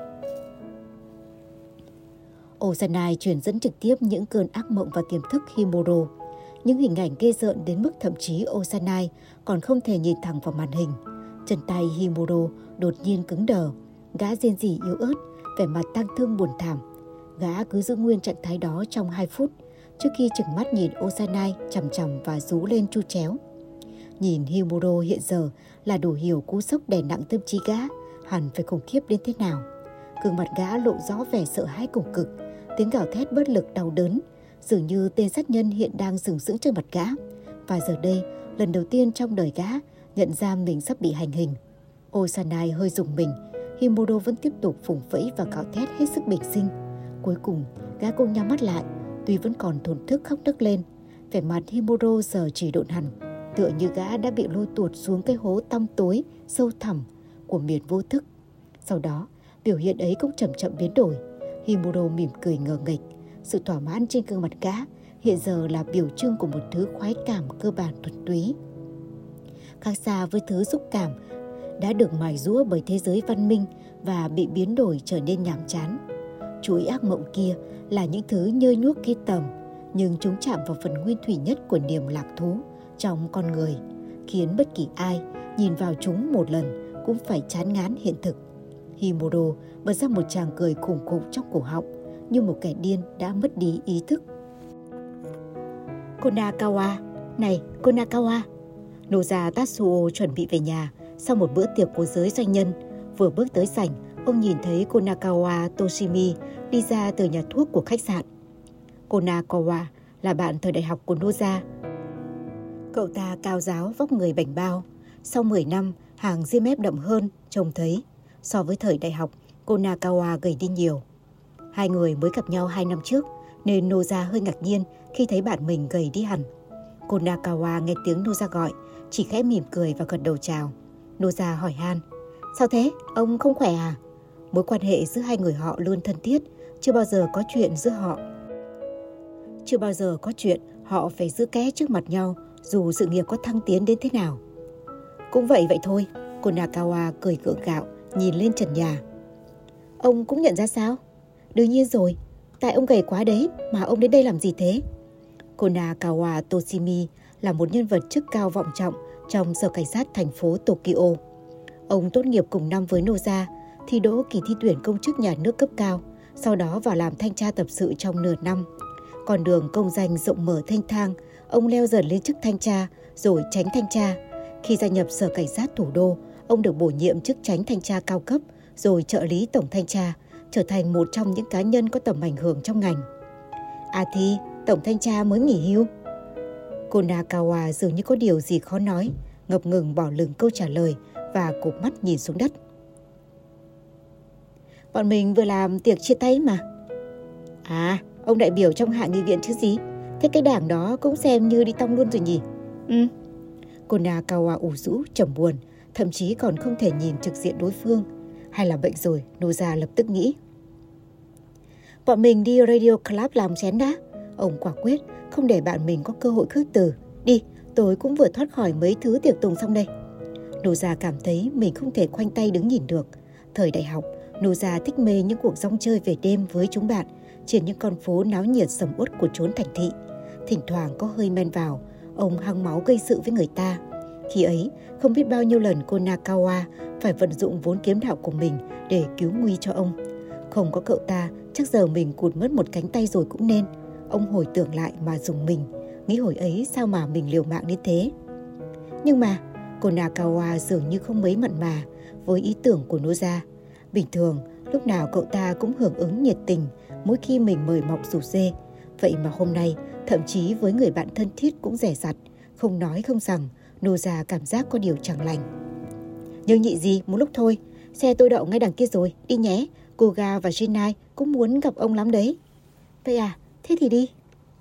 Osanai truyền dẫn trực tiếp những cơn ác mộng vào tiềm thức Himuro. Những hình ảnh ghê rợn đến mức thậm chí Osanai còn không thể nhìn thẳng vào màn hình. Chân tay Himuro đột nhiên cứng đờ, gã rên rỉ yếu ớt, vẻ mặt tang thương buồn thảm. Gã cứ giữ nguyên trạng thái đó trong hai phút trước khi trừng mắt nhìn Osanai chằm chằm và rú lên tru chéo. Nhìn Himuro hiện giờ là đủ hiểu cú sốc đè nặng tâm trí gã hẳn phải khủng khiếp đến thế nào. Gương mặt gã lộ rõ vẻ sợ hãi cùng cực, tiếng gào thét bất lực đau đớn, dường như tên sát nhân hiện đang sừng sững trước mặt gã. Và giờ đây, lần đầu tiên trong đời gã nhận ra mình sắp bị hành hình. Osanai hơi rùng mình. Himuro vẫn tiếp tục phủng phẫy và gào thét hết sức bình sinh. Cuối cùng, gã cũng nhắm mắt lại, tuy vẫn còn thổn thức khóc nấc lên. Vẻ mặt Himuro giờ chỉ độn hẳn, tựa như gã đã bị lôi tuột xuống cái hố tăm tối, sâu thẳm của miền vô thức. Sau đó, biểu hiện ấy cũng chậm chậm biến đổi. Himuro mỉm cười ngờ nghệch. Sự thỏa mãn trên gương mặt gã hiện giờ là biểu trưng của một thứ khoái cảm cơ bản thuần túy. Khác xa với thứ xúc cảm đã được mài giũa bởi thế giới văn minh và bị biến đổi trở nên nhàm chán. Chuỗi ác mộng kia là những thứ nhơ nhuốc ghê tởm, nhưng chúng chạm vào phần nguyên thủy nhất của niềm lạc thú trong con người, khiến bất kỳ ai nhìn vào chúng một lần cũng phải chán ngán hiện thực. Himuro bật ra một tràng cười khủng khủng trong cổ họng, như một kẻ điên đã mất đi ý thức. Konakawa, này Konakawa. Noza Tatsuo chuẩn bị về nhà sau một bữa tiệc của giới doanh nhân. Vừa bước tới sảnh, ông nhìn thấy Konakawa Toshimi đi ra từ nhà thuốc của khách sạn. Konakawa là bạn thời đại học của Noza. Cậu ta cao giáo, vóc người bảnh bao. Sau mười năm, hàng ria mép đậm hơn, trông thấy. So với thời đại học, Konakawa gầy đi nhiều. Hai người mới gặp nhau hai năm trước, nên Noza hơi ngạc nhiên khi thấy bạn mình gầy đi hẳn. Konakawa nghe tiếng Noza gọi, chỉ khẽ mỉm cười và gật đầu chào. Noza hỏi han, sao thế, ông không khỏe à? Mối quan hệ giữa hai người họ luôn thân thiết, chưa bao giờ có chuyện giữa họ. Chưa bao giờ có chuyện họ phải giữ kẽ trước mặt nhau, dù sự nghiệp có thăng tiến đến thế nào. Cũng vậy vậy thôi, Konakawa cười gượng gạo, nhìn lên trần nhà. Ông cũng nhận ra sao? Đương nhiên rồi, tại ông gầy quá đấy mà ông đến đây làm gì thế? Konakawa Toshimi là một nhân vật chức cao vọng trọng trong sở cảnh sát thành phố Tokyo. Ông tốt nghiệp cùng năm với Noza, thi đỗ kỳ thi tuyển công chức nhà nước cấp cao, sau đó vào làm thanh tra tập sự trong nửa năm. Con đường công danh rộng mở thênh thang, ông leo dần lên chức thanh tra, rồi tránh thanh tra. Khi gia nhập sở cảnh sát thủ đô, ông được bổ nhiệm chức tránh thanh tra cao cấp, rồi trợ lý tổng thanh tra, trở thành một trong những cá nhân có tầm ảnh hưởng trong ngành. À thì, tổng thanh tra mới nghỉ hưu. Konakawa dường như có điều gì khó nói, ngập ngừng bỏ lửng câu trả lời và cụp mắt nhìn xuống đất. Bọn mình vừa làm tiệc chia tay mà. À, ông đại biểu trong hạ nghị viện chứ gì? Thế cái đảng đó cũng xem như đi tong luôn rồi nhỉ? Ừ. Konakawa ủ rũ, trầm buồn, thậm chí còn không thể nhìn trực diện đối phương. Hay là bệnh rồi, Noza lập tức nghĩ. Bọn mình đi Radio Club làm chén đã. Ông quả quyết, không để bạn mình có cơ hội khước từ. Đi, tôi cũng vừa thoát khỏi mấy thứ tiệc tùng xong đây. Noza cảm thấy mình không thể khoanh tay đứng nhìn được. Thời đại học, Noza thích mê những cuộc rong chơi về đêm với chúng bạn trên những con phố náo nhiệt sầm uất của chốn thành thị. Thỉnh thoảng có hơi men vào, ông hăng máu gây sự với người ta. Khi ấy, không biết bao nhiêu lần cô Nakawa phải vận dụng vốn kiếm đạo của mình để cứu nguy cho ông. Không có cậu ta, chắc giờ mình cụt mất một cánh tay rồi cũng nên. Ông hồi tưởng lại mà rùng mình, nghĩ hồi ấy sao mà mình liều mạng đến thế. Nhưng mà, cô Nakawa dường như không mấy mặn mà với ý tưởng của Noza. Bình thường, lúc nào cậu ta cũng hưởng ứng nhiệt tình mỗi khi mình mời mọc rủ rê. Vậy mà hôm nay, thậm chí với người bạn thân thiết cũng dè dặt, không nói không rằng, Noza cảm giác có điều chẳng lành. Nhưng nhị gì, một lúc thôi, xe tôi đậu ngay đằng kia rồi, đi nhé. Koga và Jinai cũng muốn gặp ông lắm đấy. Vậy à, thế thì đi.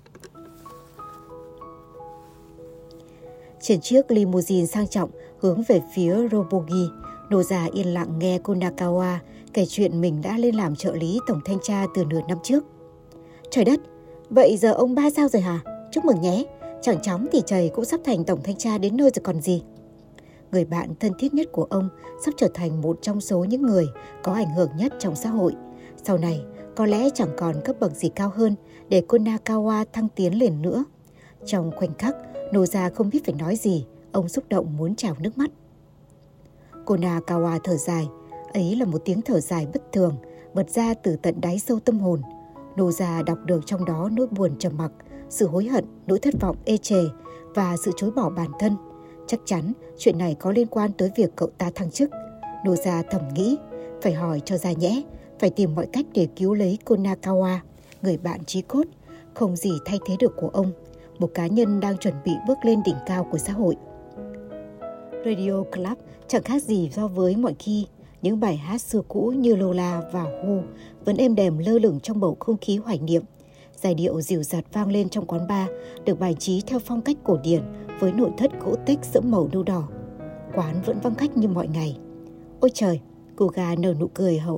Trên chiếc limousine sang trọng hướng về phía Robogi, Noza yên lặng nghe cô Nakawa kể chuyện mình đã lên làm trợ lý tổng thanh tra từ nửa năm trước. Trời đất, vậy giờ ông ba sao rồi hả? Chúc mừng nhé, chẳng chóng thì trời cũng sắp thành tổng thanh tra đến nơi rồi còn gì. Người bạn thân thiết nhất của ông sắp trở thành một trong số những người có ảnh hưởng nhất trong xã hội. Sau này, có lẽ chẳng còn cấp bậc gì cao hơn để cô Nakawa thăng tiến lên nữa. Trong khoảnh khắc, Noza không biết phải nói gì, ông xúc động muốn trào nước mắt. Cô Nakawa thở dài, ấy là một tiếng thở dài bất thường, bật ra từ tận đáy sâu tâm hồn. Noza đọc được trong đó nỗi buồn trầm mặc, sự hối hận, nỗi thất vọng ê chề và sự chối bỏ bản thân. Chắc chắn chuyện này có liên quan tới việc cậu ta thăng chức. Noza thầm nghĩ, phải hỏi cho ra nhẽ, phải tìm mọi cách để cứu lấy cô Nakawa, người bạn chí cốt, không gì thay thế được của ông, một cá nhân đang chuẩn bị bước lên đỉnh cao của xã hội. Radio Club chẳng khác gì so với mọi khi. Những bài hát xưa cũ như Lola và Who vẫn êm đềm lơ lửng trong bầu không khí hoài niệm. Giai điệu dịu dạt vang lên trong quán bar, được bài trí theo phong cách cổ điển với nội thất gỗ tex sẫm màu nâu đỏ. Quán vẫn vắng khách như mọi ngày. Ôi trời, cô gà nở nụ cười hậu.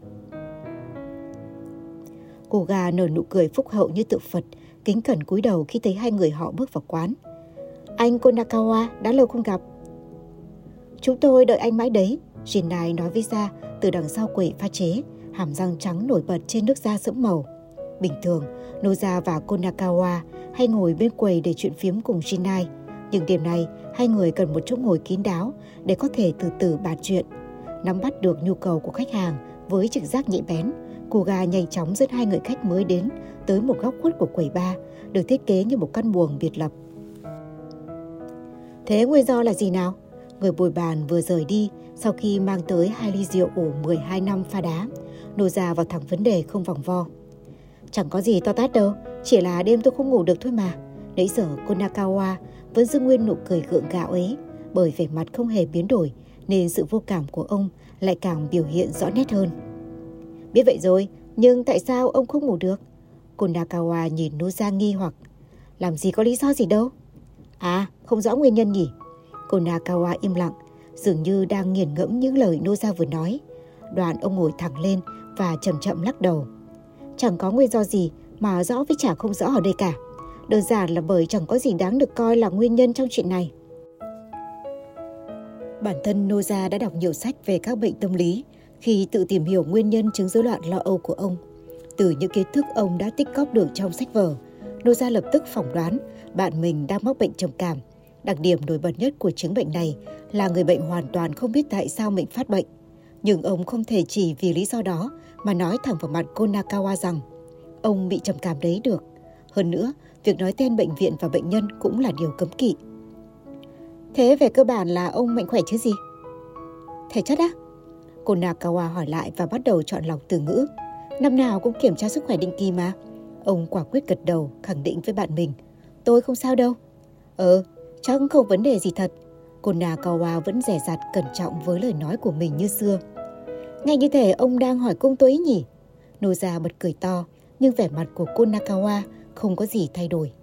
Cô gà nở nụ cười phúc hậu như tượng Phật, kính cẩn cúi đầu khi thấy hai người họ bước vào quán. Anh cô Nakawa, đã lâu không gặp. Chúng tôi đợi anh mãi đấy, Jinai nói với Ra từ đằng sau quầy pha chế, hàm răng trắng nổi bật trên nước da sẫm màu. Bình thường, Noza và cô Nakawa hay ngồi bên quầy để chuyện phiếm cùng Jinai, nhưng đêm nay hai người cần một chỗ ngồi kín đáo để có thể từ từ bàn chuyện. Nắm bắt được nhu cầu của khách hàng với trực giác nhạy bén, cô gà nhanh chóng dẫn hai người khách mới đến tới một góc khuất của quầy bar, được thiết kế như một căn buồng biệt lập. Thế nguyên do là gì nào? Người bồi bàn vừa rời đi sau khi mang tới hai ly rượu ủ mười hai năm pha đá. Noza vào thẳng vấn đề không vòng vo. Chẳng có gì to tát đâu, chỉ là đêm tôi không ngủ được thôi mà. Nãy giờ cô Nakawa vẫn giữ nguyên nụ cười gượng gạo ấy, bởi vẻ mặt không hề biến đổi nên sự vô cảm của ông lại càng biểu hiện rõ nét hơn. Biết vậy rồi, nhưng tại sao ông không ngủ được? Cô Nakawa nhìn Noza nghi hoặc. Làm gì có lý do gì đâu. À, không rõ nguyên nhân nhỉ? Cô Nakawa im lặng, dường như đang nghiền ngẫm những lời Noza vừa nói. Đoạn ông ngồi thẳng lên và chậm chậm lắc đầu. Chẳng có nguyên do gì mà rõ với chả không rõ ở đây cả. Đơn giản là bởi chẳng có gì đáng được coi là nguyên nhân trong chuyện này. Bản thân Noza đã đọc nhiều sách về các bệnh tâm lý khi tự tìm hiểu nguyên nhân chứng rối loạn lo âu của ông. Từ những kiến thức ông đã tích cóp được trong sách vở, Noza lập tức phỏng đoán bạn mình đang mắc bệnh trầm cảm. Đặc điểm nổi bật nhất của chứng bệnh này là người bệnh hoàn toàn không biết tại sao mình phát bệnh. Nhưng ông không thể chỉ vì lý do đó mà nói thẳng vào mặt cô Nakawa rằng ông bị trầm cảm đấy được. Hơn nữa, việc nói tên bệnh viện và bệnh nhân cũng là điều cấm kỵ. Thế về cơ bản là ông mạnh khỏe chứ gì? Thể chất á? Cô Nakawa hỏi lại và bắt đầu chọn lọc từ ngữ. Năm nào cũng kiểm tra sức khỏe định kỳ mà. Ông quả quyết gật đầu, khẳng định với bạn mình. Tôi không sao đâu. Ờ, chắc không vấn đề gì thật. Cô Nakawa vẫn dè dặt cẩn trọng với lời nói của mình như xưa. Ngay như thể ông đang hỏi cung tôi nhỉ? Noza bật cười to, nhưng vẻ mặt của cô Nakawa không có gì thay đổi.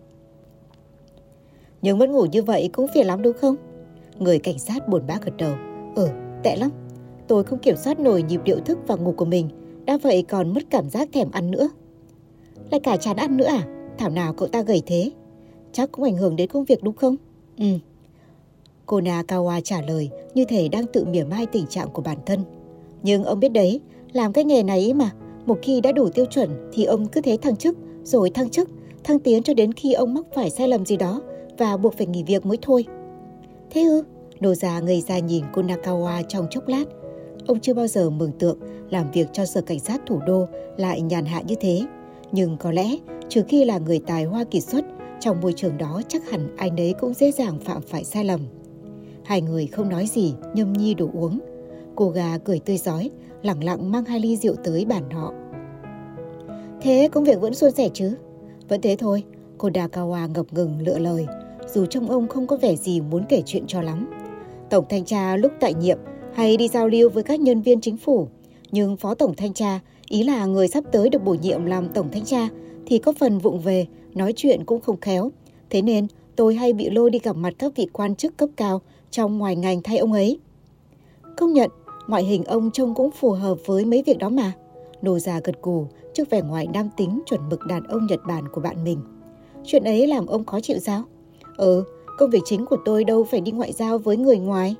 Nhưng mất ngủ như vậy cũng phiền lắm đúng không? Người cảnh sát buồn bã gật đầu. Ừ, tệ lắm. Tôi không kiểm soát nổi nhịp điệu thức và ngủ của mình, đã vậy còn mất cảm giác thèm ăn nữa. Lại cả chán ăn nữa à? Thảo nào cậu ta gầy thế? Chắc cũng ảnh hưởng đến công việc đúng không? Ừ. Cô Nakawa trả lời như thể đang tự mỉa mai tình trạng của bản thân. Nhưng ông biết đấy, làm cái nghề này mà, một khi đã đủ tiêu chuẩn thì ông cứ thế thăng chức, rồi thăng chức, thăng tiến cho đến khi ông mắc phải sai lầm gì đó và buộc phải nghỉ việc mới thôi. Thế ư? Noza ngây ra nhìn Konakawa trong chốc lát. Ông chưa bao giờ mường tượng làm việc cho sở cảnh sát thủ đô lại nhàn hạ như thế. Nhưng có lẽ, trừ khi là người tài hoa kiệt xuất, trong môi trường đó chắc hẳn ai nấy cũng dễ dàng phạm phải sai lầm. Hai người không nói gì, nhâm nhi đồ uống. Cô gà cười tươi rói, lẳng lặng mang hai ly rượu tới bàn họ. Thế công việc vẫn suôn sẻ chứ? Vẫn thế thôi, Konakawa ngập ngừng lựa lời, dù trông ông không có vẻ gì muốn kể chuyện cho lắm. Tổng thanh tra lúc tại nhiệm hay đi giao lưu với các nhân viên chính phủ, nhưng phó tổng thanh tra, ý là người sắp tới được bổ nhiệm làm tổng thanh tra, thì có phần vụng về, nói chuyện cũng không khéo. Thế nên tôi hay bị lôi đi gặp mặt các vị quan chức cấp cao trong ngoài ngành thay ông ấy. Công nhận, ngoại hình ông trông cũng phù hợp với mấy việc đó mà. Noza gật gù trước vẻ ngoài nam tính chuẩn mực đàn ông Nhật Bản của bạn mình. Chuyện ấy làm ông khó chịu sao? Ừ, công việc chính của tôi đâu phải đi ngoại giao với người ngoài.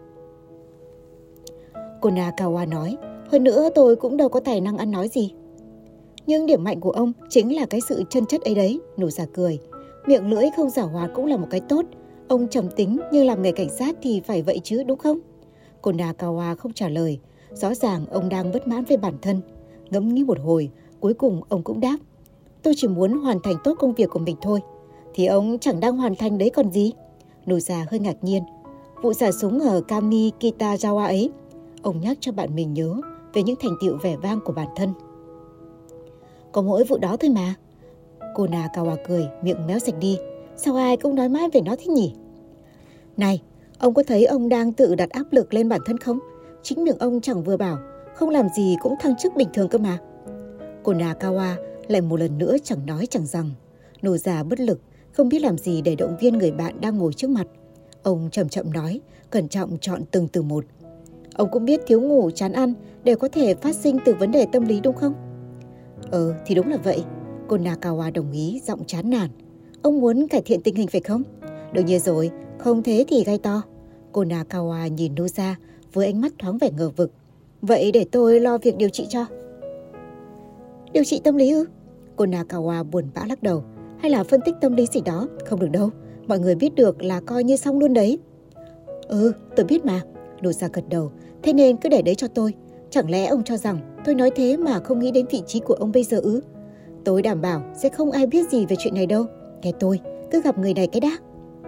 Konakawa nói, hơn nữa tôi cũng đâu có tài năng ăn nói gì. Nhưng điểm mạnh của ông chính là cái sự chân chất ấy đấy, Noza cười. Miệng lưỡi không giảo hoạt cũng là một cái tốt. Ông trầm tính nhưng làm nghề cảnh sát thì phải vậy chứ, đúng không? Konakawa không trả lời. Rõ ràng ông đang bất mãn với bản thân. Ngẫm nghĩ một hồi, cuối cùng ông cũng đáp. Tôi chỉ muốn hoàn thành tốt công việc của mình thôi. Thì ông chẳng đang hoàn thành đấy còn gì. Noza hơi ngạc nhiên. Vụ xả súng ở Kami Kitazawa ấy. Ông nhắc cho bạn mình nhớ về những thành tựu vẻ vang của bản thân. Có mỗi vụ đó thôi mà. Konakawa cười, miệng méo sạch đi. Sao ai cũng nói mãi về nó thế nhỉ? Này, ông có thấy ông đang tự đặt áp lực lên bản thân không? Chính miệng ông chẳng vừa bảo, không làm gì cũng thăng chức bình thường cơ mà. Konakawa lại một lần nữa chẳng nói chẳng rằng. Noza bất lực, không biết làm gì để động viên người bạn đang ngồi trước mặt. Ông chậm chậm nói, cẩn trọng chọn từng từ một. Ông cũng biết thiếu ngủ, chán ăn đều có thể phát sinh từ vấn đề tâm lý đúng không? Ừ, thì đúng là vậy. Konakawa đồng ý, giọng chán nản. Ông muốn cải thiện tình hình phải không? Đương nhiên rồi, không thế thì gai to. Konakawa nhìn Noza với ánh mắt thoáng vẻ ngờ vực. Vậy để tôi lo việc điều trị cho. Điều trị tâm lý ư? Konakawa buồn bã lắc đầu. Hay là phân tích tâm lý gì đó? Không được đâu, mọi người biết được là coi như xong luôn đấy. Ừ, tôi biết mà. Noza gật đầu. Thế nên cứ để đấy cho tôi. Chẳng lẽ ông cho rằng tôi nói thế mà không nghĩ đến vị trí của ông bây giờ ư? Tôi đảm bảo sẽ không ai biết gì về chuyện này đâu. Nghe tôi, cứ gặp người này cái đã.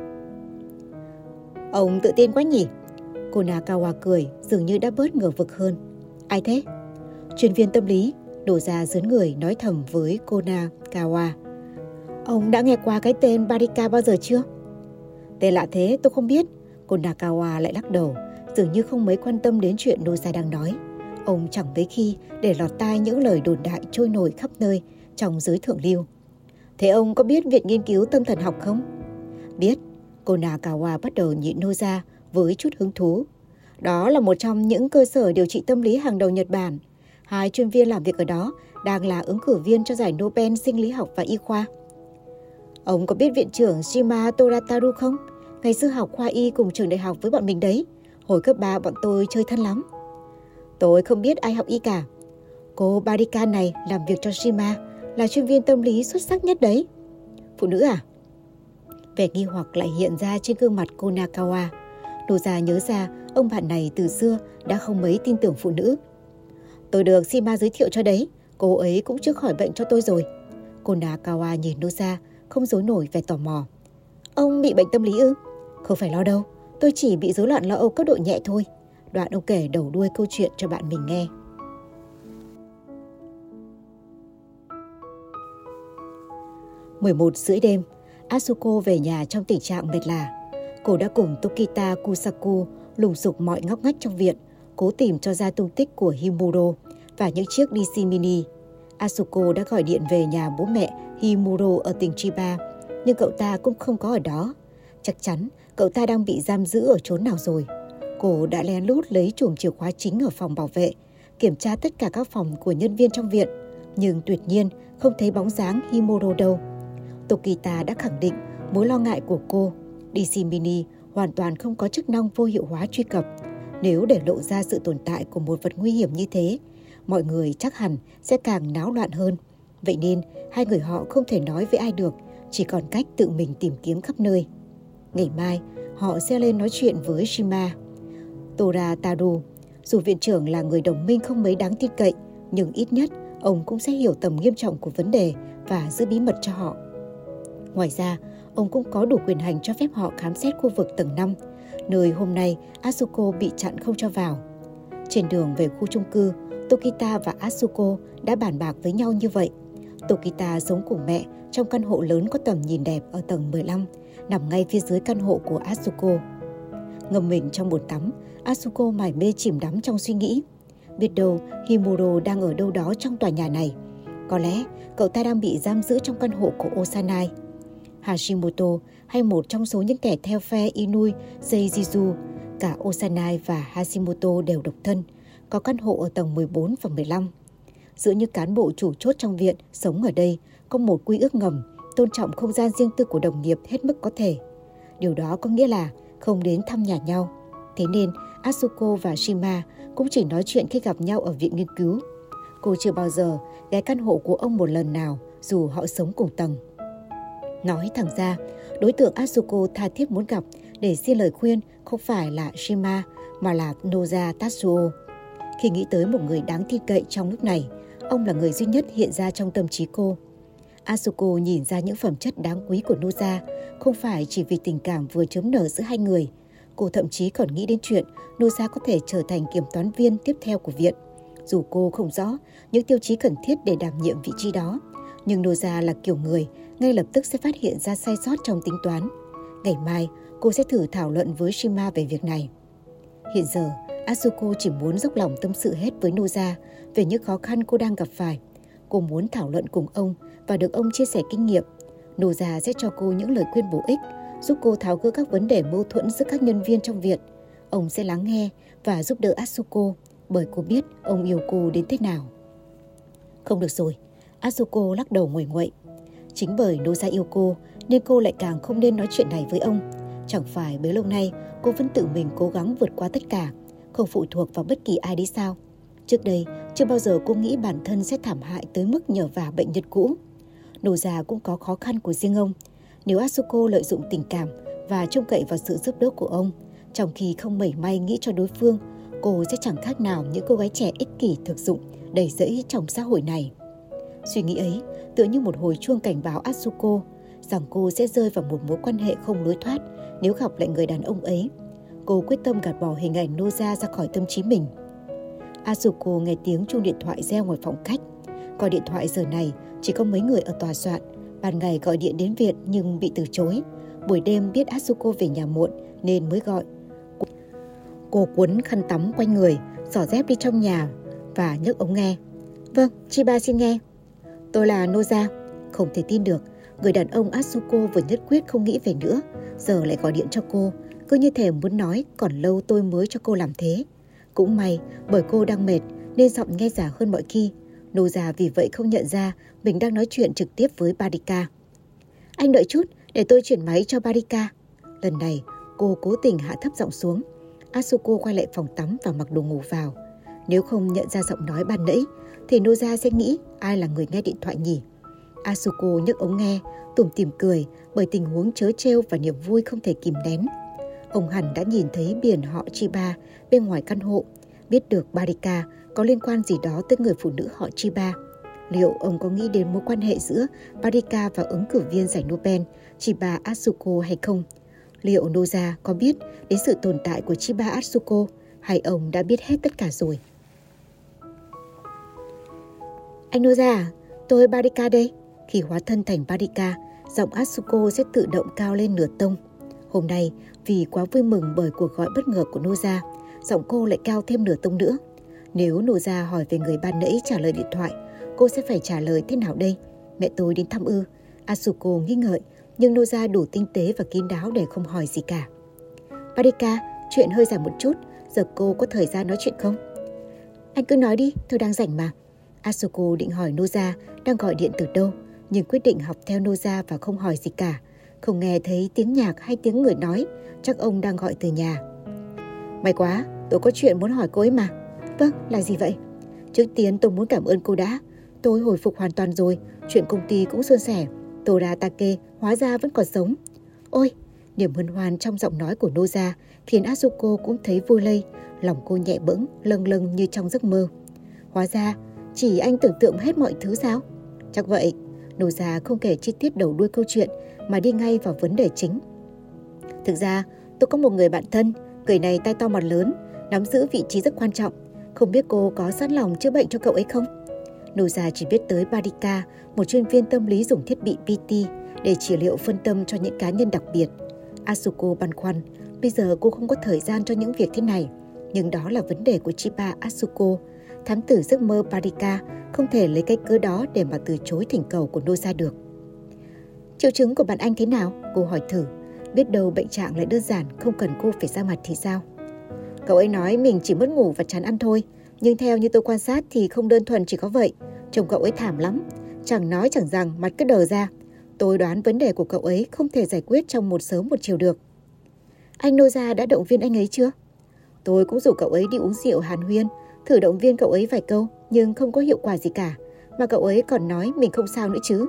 Ông tự tin quá nhỉ? Konakawa cười, dường như đã bớt ngờ vực hơn. Ai thế? Chuyên viên tâm lý, đổ ra dướn người nói thầm với Konakawa. Ông đã nghe qua cái tên Barika bao giờ chưa? Tên lạ thế, tôi không biết. Konakawa lại lắc đầu, dường như không mấy quan tâm đến chuyện Noza đang nói. Ông chẳng mấy khi để lọt tai những lời đồn đại trôi nổi khắp nơi trong giới thượng lưu. Thế ông có biết Viện Nghiên cứu Tâm thần học không? Biết. Konakawa bắt đầu nhìn Noza với chút hứng thú. Đó là một trong những cơ sở điều trị tâm lý hàng đầu Nhật Bản. Hai chuyên viên làm việc ở đó đang là ứng cử viên cho giải Nobel sinh lý học và y khoa. Ông có biết viện trưởng Shima Torataru không? Ngày xưa học khoa y cùng trường đại học với bọn mình đấy. Hồi cấp ba bọn tôi chơi thân lắm. Tôi không biết ai học y cả. Cô Barika này làm việc cho Shima, là chuyên viên tâm lý xuất sắc nhất đấy. Phụ nữ à? Vẻ nghi hoặc lại hiện ra trên gương mặt Konakawa. Noza nhớ ra ông bạn này từ xưa đã không mấy tin tưởng phụ nữ. Tôi được Shima giới thiệu cho đấy. Cô ấy cũng chữa khỏi bệnh cho tôi rồi. Konakawa nhìn Noza, không giấu nổi vẻ tò mò. Ông bị bệnh tâm lý ư? Không phải lo đâu, tôi chỉ bị rối loạn lo âu cấp độ nhẹ thôi. Đoạn ông kể đầu đuôi câu chuyện cho bạn mình nghe. mười một rưỡi đêm, Asuko về nhà trong tình trạng mệt lả. Cô đã cùng Tokita Kusaku lùng sục mọi ngóc ngách trong viện, cố tìm cho ra tung tích của Himuro và những chiếc đê xê mini. Asuko đã gọi điện về nhà bố mẹ Himuro ở tỉnh Chiba, nhưng cậu ta cũng không có ở đó. Chắc chắn cậu ta đang bị giam giữ ở chốn nào rồi. Cô đã lén lút lấy chùm chìa khóa chính ở phòng bảo vệ, kiểm tra tất cả các phòng của nhân viên trong viện, nhưng tuyệt nhiên không thấy bóng dáng Himuro đâu. Tokita đã khẳng định mối lo ngại của cô. đê xê mini hoàn toàn không có chức năng vô hiệu hóa truy cập. Nếu để lộ ra sự tồn tại của một vật nguy hiểm như thế, mọi người chắc hẳn sẽ càng náo loạn hơn. Vậy nên hai người họ không thể nói với ai được, chỉ còn cách tự mình tìm kiếm khắp nơi. Ngày mai, họ sẽ lên nói chuyện với Shima. Torataru, dù viện trưởng là người đồng minh không mấy đáng tin cậy, nhưng ít nhất ông cũng sẽ hiểu tầm nghiêm trọng của vấn đề và giữ bí mật cho họ. Ngoài ra, ông cũng có đủ quyền hành cho phép họ khám xét khu vực tầng năm, nơi hôm nay Asuko bị chặn không cho vào. Trên đường về khu chung cư, Tokita và Asuko đã bàn bạc với nhau như vậy. Tokita sống cùng mẹ trong căn hộ lớn có tầm nhìn đẹp ở tầng mười lăm, nằm ngay phía dưới căn hộ của Asuko. Ngâm mình trong bồn tắm, Asuko mải mê chìm đắm trong suy nghĩ. Biết đâu Himuro đang ở đâu đó trong tòa nhà này. Có lẽ cậu ta đang bị giam giữ trong căn hộ của Osanai. Hashimoto hay một trong số những kẻ theo phe Inui Seijizu, cả Osanai và Hashimoto đều độc thân, có căn hộ ở tầng mười bốn và mười lăm. Giữa những cán bộ chủ chốt trong viện sống ở đây có một quy ước ngầm, tôn trọng không gian riêng tư của đồng nghiệp hết mức có thể. Điều đó có nghĩa là không đến thăm nhà nhau. Thế nên Asuko và Shima cũng chỉ nói chuyện khi gặp nhau ở viện nghiên cứu. Cô chưa bao giờ ghé căn hộ của ông một lần nào dù họ sống cùng tầng. Nói thẳng ra, đối tượng Asuko tha thiết muốn gặp để xin lời khuyên không phải là Shima mà là Noza Tatsuo. Khi nghĩ tới một người đáng tin cậy trong lúc này, ông là người duy nhất hiện ra trong tâm trí cô. Asuko nhìn ra những phẩm chất đáng quý của Noza, không phải chỉ vì tình cảm vừa chớm nở giữa hai người. Cô thậm chí còn nghĩ đến chuyện Noza có thể trở thành kiểm toán viên tiếp theo của viện. Dù cô không rõ những tiêu chí cần thiết để đảm nhiệm vị trí đó, nhưng Noza là kiểu người ngay lập tức sẽ phát hiện ra sai sót trong tính toán. Ngày mai, cô sẽ thử thảo luận với Shima về việc này. Hiện giờ, Asuko chỉ muốn dốc lòng tâm sự hết với Noza về những khó khăn cô đang gặp phải. Cô muốn thảo luận cùng ông và được ông chia sẻ kinh nghiệm. Noza sẽ cho cô những lời khuyên bổ ích, giúp cô tháo gỡ các vấn đề mâu thuẫn giữa các nhân viên trong viện. Ông sẽ lắng nghe và giúp đỡ Asuko, bởi cô biết ông yêu cô đến thế nào. Không được rồi, Asuko lắc đầu nguậy nguậy. Chính bởi Noza yêu cô nên cô lại càng không nên nói chuyện này với ông. Chẳng phải bấy lâu nay cô vẫn tự mình cố gắng vượt qua tất cả, không phụ thuộc vào bất kỳ ai đấy sao? Trước đây, chưa bao giờ cô nghĩ bản thân sẽ thảm hại tới mức nhờ vả bệnh nhân cũ. Noza cũng có khó khăn của riêng ông. Nếu Asuko lợi dụng tình cảm và trông cậy vào sự giúp đỡ của ông, trong khi không mảy may nghĩ cho đối phương, cô sẽ chẳng khác nào những cô gái trẻ ích kỷ thực dụng đầy rẫy trong xã hội này. Suy nghĩ ấy tựa như một hồi chuông cảnh báo Asuko rằng cô sẽ rơi vào một mối quan hệ không lối thoát nếu gặp lại người đàn ông ấy. Cô quyết tâm gạt bỏ hình ảnh Noza ra khỏi tâm trí mình. Asuko nghe tiếng chuông điện thoại reo ngoài phòng khách. Gọi điện thoại giờ này chỉ có mấy người ở tòa soạn. Ban ngày gọi điện đến viện nhưng bị từ chối. Buổi đêm biết Asuko về nhà muộn nên mới gọi. Cô quấn khăn tắm quanh người, xỏ dép đi trong nhà và nhấc ống nghe. Vâng, Chiba xin nghe. Tôi là Noza. Không thể tin được, người đàn ông Asuko vừa nhất quyết không nghĩ về nữa, giờ lại gọi điện cho cô. Cứ như thể muốn nói còn lâu tôi mới cho cô làm thế. Cũng may bởi cô đang mệt nên giọng nghe giả hơn mọi khi. Noza vì vậy không nhận ra mình đang nói chuyện trực tiếp với Barika. Anh đợi chút để tôi chuyển máy cho Barika. Lần này cô cố tình hạ thấp giọng xuống. Asuko quay lại phòng tắm và mặc đồ ngủ vào. Nếu không nhận ra giọng nói ban nãy thì Noza sẽ nghĩ ai là người nghe điện thoại nhỉ. Asuko nhấc ống nghe, tủm tỉm cười bởi tình huống trớ trêu và niềm vui không thể kìm nén. Ông hẳn đã nhìn thấy biển họ Chiba bên ngoài căn hộ, biết được Barika có liên quan gì đó tới người phụ nữ họ Chiba. Liệu ông có nghĩ đến mối quan hệ giữa Barika và ứng cử viên giải Nobel Chiba Asuko hay không? Liệu Noza có biết đến sự tồn tại của Chiba Asuko hay ông đã biết hết tất cả rồi? Anh Noza à? Tôi Barika đây. Khi hóa thân thành Barika, giọng Asuko sẽ tự động cao lên nửa tông. Hôm nay, vì quá vui mừng bởi cuộc gọi bất ngờ của Noza, giọng cô lại cao thêm nửa tông nữa. Nếu Noza hỏi về người ban nãy trả lời điện thoại, cô sẽ phải trả lời thế nào đây? Mẹ tôi đến thăm ư? Asuko nghi ngợi, nhưng Noza đủ tinh tế và kín đáo để không hỏi gì cả. Barika, chuyện hơi dài một chút, giờ cô có thời gian nói chuyện không? Anh cứ nói đi, tôi đang rảnh mà. Asuko định hỏi Noza đang gọi điện từ đâu, nhưng quyết định học theo Noza và không hỏi gì cả. Không nghe thấy tiếng nhạc hay tiếng người nói, chắc ông đang gọi từ nhà. May quá, tôi có chuyện muốn hỏi cô ấy mà. Vâng, là gì vậy? Trước tiên tôi muốn cảm ơn cô đã. Tôi hồi phục hoàn toàn rồi, chuyện công ty cũng suôn sẻ. Toratake hóa ra vẫn còn sống. Ôi, Niềm hân hoan trong giọng nói của Noza khiến Asuko cũng thấy vui lây, lòng cô nhẹ bẫng, lâng lâng như trong giấc mơ. Hóa ra, chỉ anh tưởng tượng hết mọi thứ sao? Chắc vậy. Noza không kể chi tiết đầu đuôi câu chuyện mà đi ngay vào vấn đề chính. Thực ra, tôi có một người bạn thân, người này tay to mặt lớn, nắm giữ vị trí rất quan trọng. Không biết cô có sẵn lòng chữa bệnh cho cậu ấy không? Noza chỉ biết tới Barika, một chuyên viên tâm lý dùng thiết bị pê tê để trị liệu phân tâm cho những cá nhân đặc biệt. Asuko băn khoăn, bây giờ cô không có thời gian cho những việc thế này. Nhưng đó là vấn đề của Chiba Asuko. Thám tử giấc mơ Barika không thể lấy cái cớ đó để mà từ chối thỉnh cầu của Noza được. Triệu chứng của bạn anh thế nào? Cô hỏi thử. Biết đâu bệnh trạng lại đơn giản, không cần cô phải ra mặt thì sao? Cậu ấy nói mình chỉ mất ngủ và chán ăn thôi. Nhưng theo như tôi quan sát thì không đơn thuần chỉ có vậy. Chồng cậu ấy thảm lắm. Chẳng nói chẳng rằng, mặt cứ đờ ra. Tôi đoán vấn đề của cậu ấy không thể giải quyết trong một sớm một chiều được. Anh Noza đã động viên anh ấy chưa? Tôi cũng rủ cậu ấy đi uống rượu hàn huyên, thử động viên cậu ấy vài câu, nhưng không có hiệu quả gì cả. Mà cậu ấy còn nói mình không sao nữa chứ.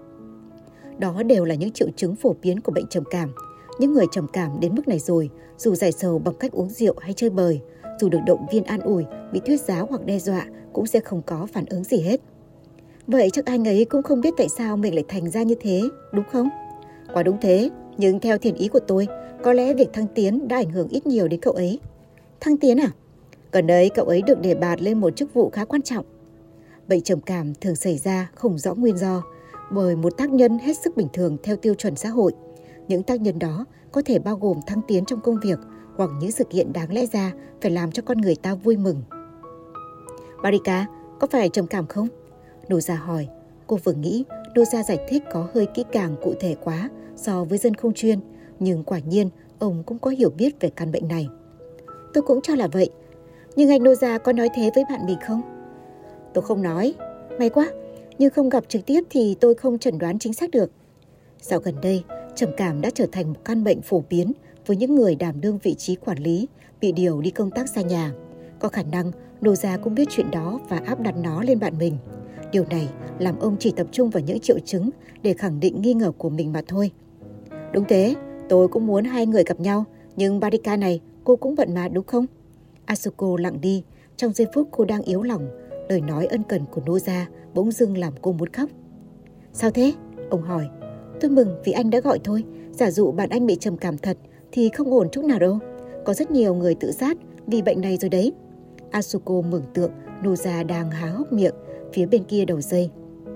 Đó đều là những triệu chứng phổ biến của bệnh trầm cảm. Những người trầm cảm đến mức này rồi, dù giải sầu bằng cách uống rượu hay chơi bời, dù được động viên an ủi, bị thuyết giáo hoặc đe dọa, cũng sẽ không có phản ứng gì hết. Vậy chắc anh ấy cũng không biết tại sao mình lại thành ra như thế, đúng không? Quả đúng thế, nhưng theo thiện ý của tôi, có lẽ việc thăng tiến đã ảnh hưởng ít nhiều đến cậu ấy. Thăng tiến à? Gần đây cậu ấy được đề bạt lên một chức vụ khá quan trọng. Bệnh trầm cảm thường xảy ra không rõ nguyên do bởi một tác nhân hết sức bình thường theo tiêu chuẩn xã hội. Những tác nhân đó có thể bao gồm thăng tiến trong công việc hoặc những sự kiện đáng lẽ ra phải làm cho con người ta vui mừng. Barika, có phải trầm cảm không? Noza hỏi. Cô vừa nghĩ Noza giải thích có hơi kỹ càng cụ thể quá so với dân không chuyên, nhưng quả nhiên ông cũng có hiểu biết về căn bệnh này. Tôi cũng cho là vậy. Nhưng anh Noza có nói thế với bạn mình không? Tôi không nói. May quá, nhưng không gặp trực tiếp thì tôi không chẩn đoán chính xác được. Dạo gần đây, trầm cảm đã trở thành một căn bệnh phổ biến với những người đảm đương vị trí quản lý, bị điều đi công tác xa nhà. Có khả năng Noza cũng biết chuyện đó và áp đặt nó lên bạn mình. Điều này làm ông chỉ tập trung vào những triệu chứng để khẳng định nghi ngờ của mình mà thôi. Đúng thế, tôi cũng muốn hai người gặp nhau, nhưng Barika này, cô cũng bận mà đúng không? Asuko lặng đi, trong giây phút cô đang yếu lòng, lời nói ân cần của Noza bỗng dưng làm cô muốn khóc. Sao thế? Ông hỏi. Tôi mừng vì anh đã gọi thôi, giả dụ bạn anh bị trầm cảm thật thì không ổn chút nào đâu. Có rất nhiều người tự sát vì bệnh này rồi đấy. Asuko mường tượng Noza đang há hốc miệng phía bên kia đầu dây.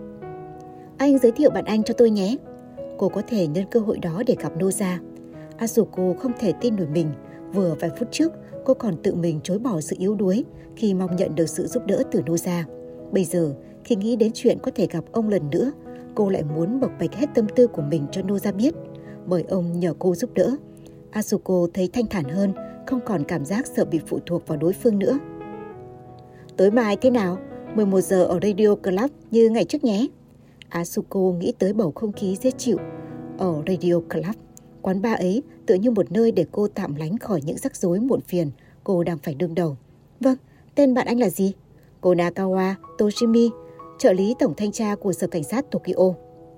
Anh giới thiệu bạn anh cho tôi nhé. Cô có thể nhân cơ hội đó để gặp Noza. Asuko không thể tin nổi mình. Vừa vài phút trước, cô còn tự mình chối bỏ sự yếu đuối khi mong nhận được sự giúp đỡ từ Noza. Bây giờ, khi nghĩ đến chuyện có thể gặp ông lần nữa, cô lại muốn bộc bạch hết tâm tư của mình cho Noza biết, bởi ông nhờ cô giúp đỡ. Asuko thấy thanh thản hơn, không còn cảm giác sợ bị phụ thuộc vào đối phương nữa. Tối mai thế nào? mười một giờ ở Radio Club như ngày trước nhé. Asuko nghĩ tới bầu không khí dễ chịu ở Radio Club. Quán bar ấy tựa như một nơi để cô tạm lánh khỏi những rắc rối muộn phiền cô đang phải đương đầu. Vâng, tên bạn anh là gì? Konakawa Toshimi, trợ lý tổng thanh tra của sở cảnh sát Tokyo.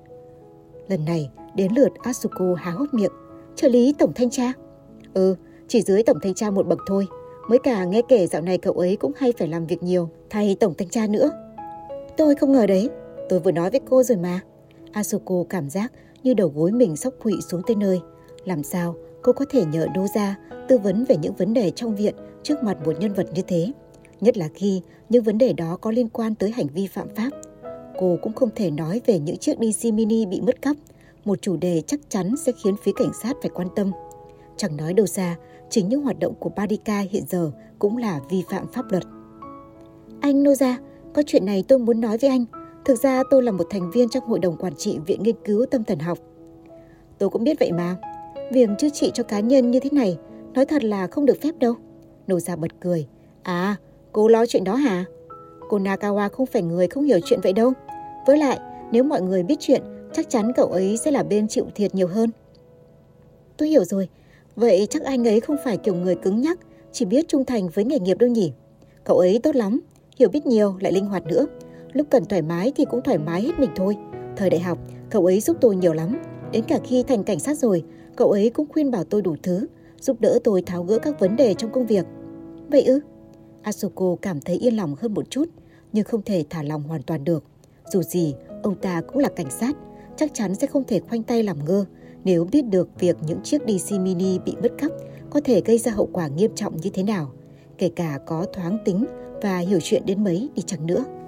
Lần này đến lượt Asuko há hốc miệng. Trợ lý tổng thanh tra? Ừ, chỉ dưới tổng thanh tra một bậc thôi. Mới cả nghe kể dạo này cậu ấy cũng hay phải làm việc nhiều thay tổng thanh tra nữa. Tôi không ngờ đấy, tôi vừa nói với cô rồi mà. Asuko cảm giác như đầu gối mình sắp khuỵu xuống tới nơi. Làm sao cô có thể nhờ Noza tư vấn về những vấn đề trong viện trước mặt một nhân vật như thế? Nhất là khi những vấn đề đó có liên quan tới hành vi phạm pháp. Cô cũng không thể nói về những chiếc đê xê mini bị mất cắp, một chủ đề chắc chắn sẽ khiến phía cảnh sát phải quan tâm. Chẳng nói đâu xa, chính những hoạt động của Barika hiện giờ cũng là vi phạm pháp luật. Anh Noza, có chuyện này tôi muốn nói với anh. Thực ra tôi là một thành viên trong hội đồng quản trị Viện Nghiên cứu Tâm thần học. Tôi cũng biết vậy mà. Việc chữa trị cho cá nhân như thế này, nói thật là không được phép đâu. Noza bật cười. À, cô lo chuyện đó hả? Konakawa không phải người không hiểu chuyện vậy đâu. Với lại, nếu mọi người biết chuyện, chắc chắn cậu ấy sẽ là bên chịu thiệt nhiều hơn. Tôi hiểu rồi. Vậy chắc anh ấy không phải kiểu người cứng nhắc, chỉ biết trung thành với nghề nghiệp đâu nhỉ? Cậu ấy tốt lắm, hiểu biết nhiều lại linh hoạt nữa. Lúc cần thoải mái thì cũng thoải mái hết mình thôi. Thời đại học, cậu ấy giúp tôi nhiều lắm. Đến cả khi thành cảnh sát rồi, Cậu ấy cũng khuyên bảo tôi đủ thứ, giúp đỡ tôi tháo gỡ các vấn đề trong công việc. Vậy ư? Asoko cảm thấy yên lòng hơn một chút, nhưng không thể thả lòng hoàn toàn được. Dù gì, ông ta cũng là cảnh sát, chắc chắn sẽ không thể khoanh tay làm ngơ nếu biết được việc những chiếc đê xê mini bị mất cắp có thể gây ra hậu quả nghiêm trọng như thế nào, kể cả có thoáng tính và hiểu chuyện đến mấy đi chăng nữa.